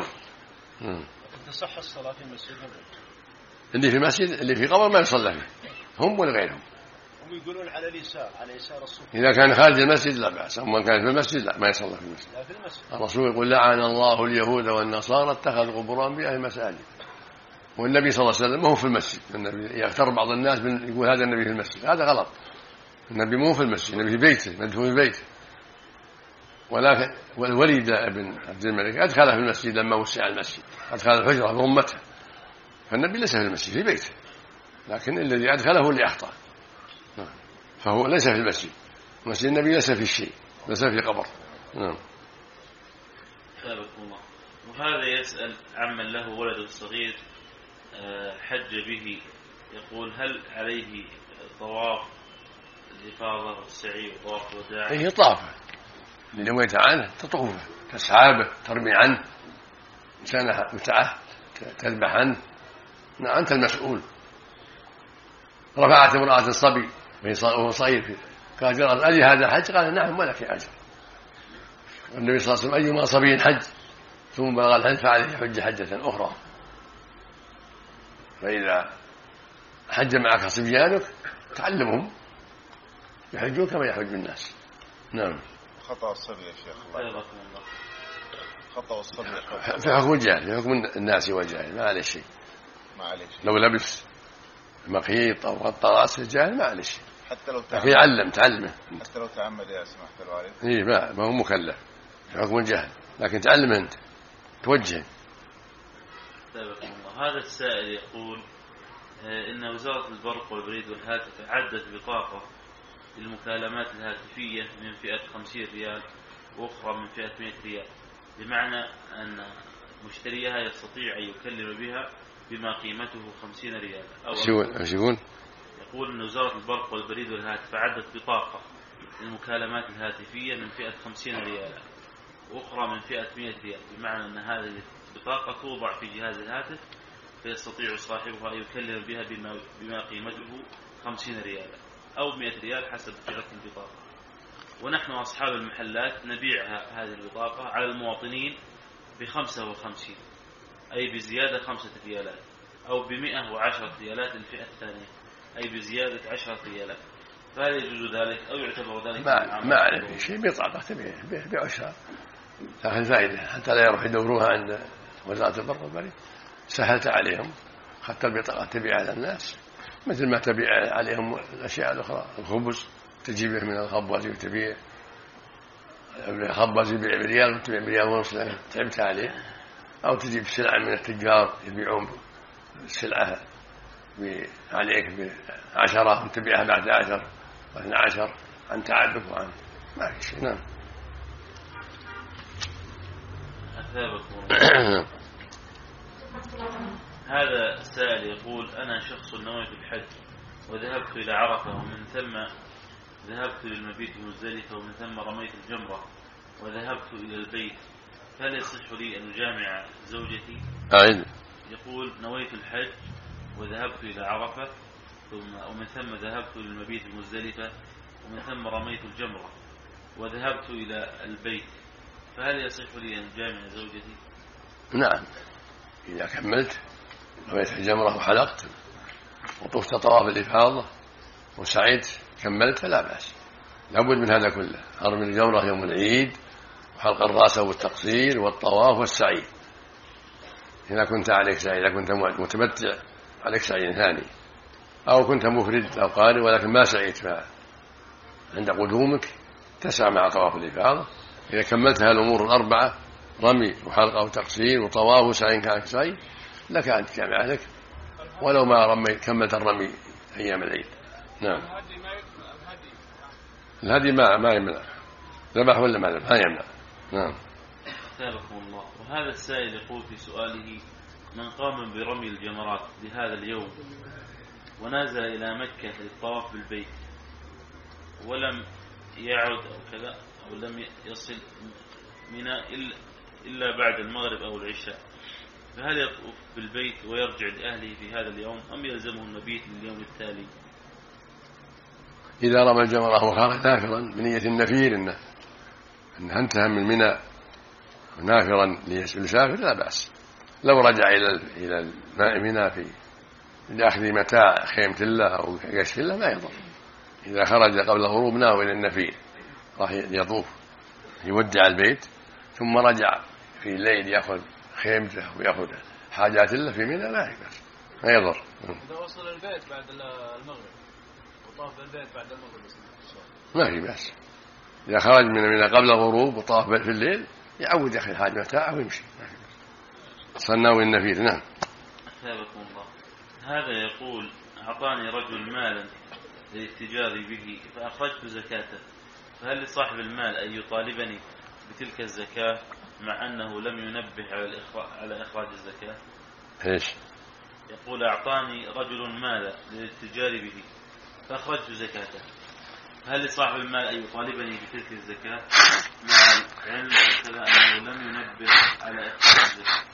تصح الصلاة في المسجد؟ اللي في مسجد اللي في قبر ما يصلى فيه هم ولا غيرهم. هم يقولون على اليسار، على يسار الصف. إذا كان خارج المسجد لا بأس، أما كان في المسجد لا ما يصلى في المسجد. لا في المسجد. الرسول يقول: لعن الله اليهود والنصارى اتخذوا قبور أنبيائهم مساجد. والنبي صلى الله عليه وسلم ما هو في المسجد، النبي يغتر بعض الناس يقول هذا النبي في المسجد، هذا غلط. النبي مو في المسجد، النبي في بيته مدفون في بيته. ولكن والوليد بن عبد الملك أدخل في المسجد لما وسع المسجد، أدخل الحجرة بأمته، فالنبي ليس في المسجد في بيته، لكن الذي أدخله اللي أخطأ، فهو ليس في المسجد. مسجد النبي ليس في شيء، ليس في قبر. نعم. الله. وهذا يسأل عمن له ولد صغير حج به، يقول: هل عليه طواف الإفاضة والسعي وطواف الوداع؟ هي طافة اللي نويت عنه تطوفه، تسحابه، ترمي عنه، سنة متعة تذبح عنه. نعم أنت المسؤول. رفعت امرأة الصبي وهو صغير قال: ألي هذا حج؟ قال: نعم ولك أجر. والنبي صلى الله عليه وسلم: أيما صبي حج ثم بلغ الحج فعليه يحج حجة أخرى. فإذا حج معك صبيانك تعلمهم يحجون كما يحج الناس. نعم. خطأ الصبي يا شيخ الله. خطأ الصبي في حكم الجاهل، في حكم الناس والجاهل ما عليه شيء. ما عليه شيء. لو لبس مخيط أو غطى رأسه الجاهل ما عليه شيء، حتى لو تعلمه حتى لو تعمد يا سماحة الوالد. إيه ما هو مكلف في حكم الجهل، لكن تعلمه أنت توجه. هذا السائل يقول: إن وزارة البرق والبريد والهاتف أعدت بطاقة للمكالمات الهاتفية من فئة 50 ريال وأخرى من فئة 100 ريال، بمعنى أن مشتريها يستطيع أن يكلم بها بما قيمته 50 ريال ايش يقول؟ يقول ان وزارة البرق والبريد والهاتف عدت بطاقة للمكالمات الهاتفية من فئة 50 ريالا واخرى من فئة 100 ريال، بمعنى ان هذه البطاقة توضع في جهاز الهاتف فيستطيع صاحبها ان يكلم بها بما قيمته 50 ريالا او 100 ريال حسب فئة البطاقة. ونحن اصحاب المحلات نبيعها هذه البطاقة على المواطنين ب55، أي بزيادة 5 ريالات، أو ب110 ريالات الفئة الثانية، أي بزيادة 10 ريالات. فهل يجوز ذلك أو يعتبر ذلك؟ ما أعرف شيء، بطاقة تبيع عشرة تأخذ فائدة حتى لا يروح يدوروها عند وزارة البر والبريد. سهلت عليهم، أخذت البطاقة تبيع على الناس مثل ما تبيع عليهم الأشياء الأخرى، الخبز تجيبه من الخباز وتبيع خباز يبيع بريال وتبيع بريال ونص تعبت عليه، أو تجيب سلعة من التجار يبيعون السلعة عليك ب10 وتبيعها بعد 10 و12 عن تعبك وعن ما في شيء. نعم. هذا السائل يقول: أنا شخص نويت الحج وذهبت إلى عرفة، ومن ثم ذهبت للمبيت بمزدلفة، ومن ثم رميت الجمرة وذهبت إلى البيت، هل يصح لي أن أجامع زوجتي؟ يقول: نويت الحج وذهبت إلى عرفة ومن ثم ذهبت للمبيت بمزدلفة، ومن ثم رميت الجمرة وذهبت إلى البيت، فهل يصح لي أن أجامع زوجتي؟ نعم، إذا كملت رميت الجمرة وحلقت وطفت طواف الإفاضة وسعيت كملت فلا بأس. لابد من هذا كله: رمي الجمرة يوم العيد وحلق الرأس والتقصير والطواف والسعي إذا كنت عليك سعي، إذا كنت متمتع عليك سعي ثاني، أو كنت مفرد أو قارئ ولكن ما سعيت، فعند قدومك تسعى مع طواف الإفاضة. إذا كملتها الأمور الأربعة: رمي وحلقة وتقصير وطواف وسعي كان سعي، لك أن تجامع أهلك ولو ما رميت كملت الرمي أيام العيد. نعم. الهدي ما يمنع، ذبح ولا ما ذبح ما يمنع. نعم. ثابكم الله. وهذا السائل يقول في سؤاله: من قام برمي الجمرات لهذا اليوم ونازل إلى مكة للطواف بالبيت ولم يعد أو كذا أو لم يصل منى إلا بعد المغرب أو العشاء، فهل يطوف بالبيت ويرجع لأهله في هذا اليوم أم يلزمه المبيت لليوم التالي؟ إذا رمى الجمرة وخرج نافرا بنية النفير إنه انتهى من منى نافرا ليسافر لا بأس. لو رجع إلى الماء منى في لأخذ متاع خيمة الله أو كشف الله ما يضر. إذا خرج قبل الغروب ناوي إلى النفير راح يطوف يودع البيت، ثم رجع في الليل يأخذ خيمته ويأخذ حاجات الله في منى لا يبأس ما يضر. إذا وصل البيت بعد المغرب وطاف بالبيت بعد المغرب ما في بأس. إذا خرج من منى قبل الغروب وطاف في الليل يعود يأخذ حاجة متاعه ويمشي صناوي النفير. نعم. أثابكم الله. هذا يقول: أعطاني رجل مالا للاتجار به فأخرجت زكاته، فهل لصاحب المال أن يطالبني بتلك الزكاة مع أنه لم ينبه على إخراج الزكاة؟ إيش؟ يقول: أعطاني رجل مالا للاتجار به فأخرجت زكاته، هل لصاحب المال أن يطالبني بتلك الزكاة مع العلم أنه لم ينبه على إخراج الزكاة؟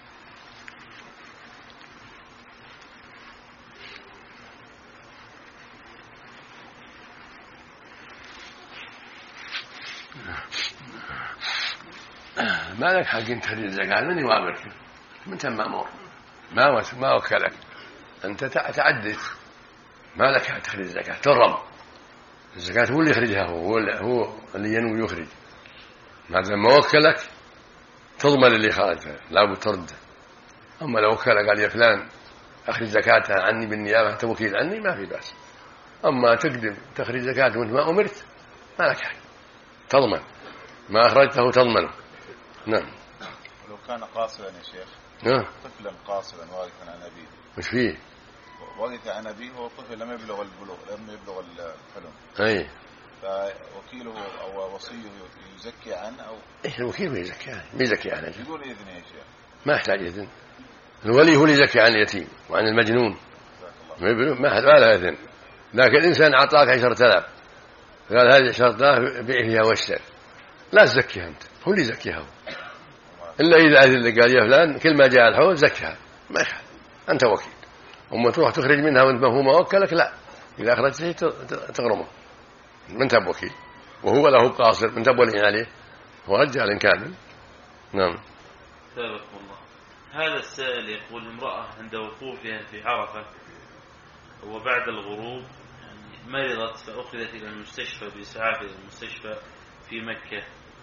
ما لك حق تخرج الزكاة، من يوامرك؟ من تم مأمور ما وكلك أنت تعدت، ما لك حق تخرج الزكاة. ترم الزكاة هو اللي يخرجها، هو اللي ينوي يخرج، ما دام ما وكلك تضمن اللي خرجها لا بد ترده. أما لو وكلك قال يا فلان أخرج زكاتها عني بالنيابة أنت وكيل عني ما في بأس. أما تقدم تخرج زكاة وأنت ما أمرت ما لك حق، تضمن ما أخرجته تضمنه. نعم. ولو كان قاصرا يا شيخ، طفلا قاصرا وارثا عن أبيه، مش فيه ورث عن أبيه والطفل لم يبلغ الحلم، أي فوكيله أو وصيه يزكي عنه أو إيش الوكيل يزكي عنه؟ بيزكي عنه يقول إذن يا شيخ، ما يحتاج إذن. الولي هو اللي يزكي عن اليتيم وعن المجنون، ما حد له إذن. لكن الإنسان أعطاك 10,000 قال هذه 10,000 بيع فيها واشتر، لا تزكيها أنت، هو اللي يزكيها، إلا إذا أذن قال يا فلان كل ما جاء الحول زكها ما يخالف، أنت وكيل. أما تروح تخرج منها وأنت ما هو ما وكلك لا، إذا أخرجت شيء تغرمه، من تب وكيل وهو له قاصر من تب ولي عليه، هو رجال كامل. نعم. ثابتكم الله. هذا السائل يقول: امرأة عند وقوفها في عرفة وبعد الغروب مرضت فأخذت إلى المستشفى بإسعاف إلى المستشفى في مكة،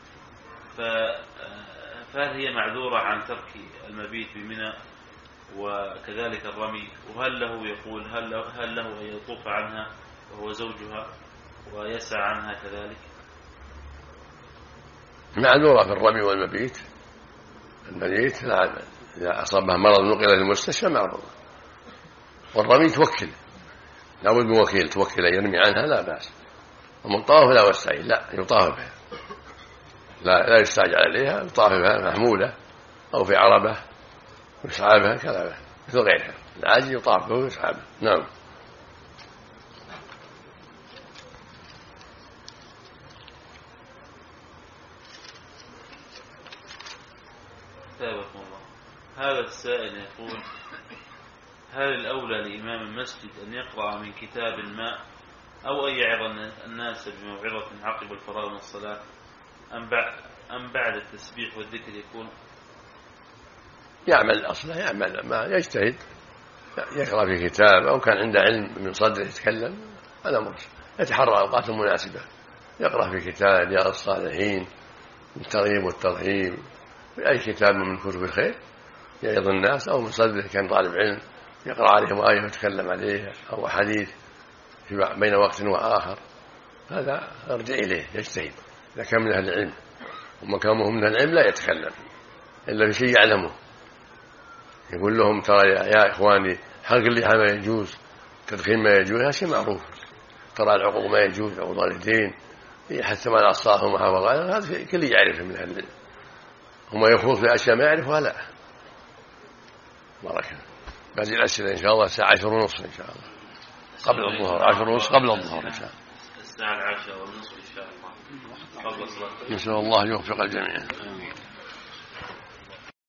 فهل هي معذورة عن ترك المبيت بمنى وكذلك الرمي؟ وهل له يقول هل له أن يطوف عنها وهو زوجها؟ ويسعى عنها كذلك؟ معذورة في الرمي والمبيت. المبيت لا، إذا أصابها مرض نقل للمستشفى معذورة. والرمي توكل، لابد من وكيل توكل أن يرمي عنها لا بأس. ومن طاف لا والسعي لا يطاف بها، لا يستعجل عليها، يطاف بها محمولة أو في عربة يسعى بها كذا مثل غيرها. العاجز يطاف به ويسعى به. نعم. تابكم الله. هذا السائل يقول: هل الأولى لإمام المسجد أن يقرأ من كتاب ما أو أن يعظ الناس بموعظة عقب الفراغ من الصلاة أم بعد التسبيح والذكر يكون؟ يعمل أصله، يعمل ما يجتهد، يقرأ في كتاب أو كان عنده علم من صدره يتكلم، هذا أمر. يتحرى الأوقات المناسبة، يقرأ في كتاب رياض الصالحين، الترغيب والترهيب، في أي كتاب من كتب الخير يعظ الناس، أو من صدره كان طالب علم يقرأ عليهم آية ويتكلم عليها أو حديث بين وقت وآخر، هذا أرجع إليه يجتهد إذا كان من أهل العلم. ومن كان من العلم لا يتكلم إلا في شيء يعلمه، يقول لهم ترى يا إخواني حلق اللحى ما يجوز، تدخين ما يجوز، هذا شيء معروف. ترى العقوق ما يجوز، عقوق الوالدين، حتى مع الأصاف ومحافظة، هذا كل يعرفه من أهل العلم. هم يخوض في أشياء ما يعرفها لا. بركة. بعد الأسئلة إن شاء الله الساعة 10:30 إن شاء الله قبل الظهر، 10:30 قبل الظهر إن شاء الله. الساعة 10:30 إن شاء الله قبل صلاة. نسأل الله يوفق الجميع.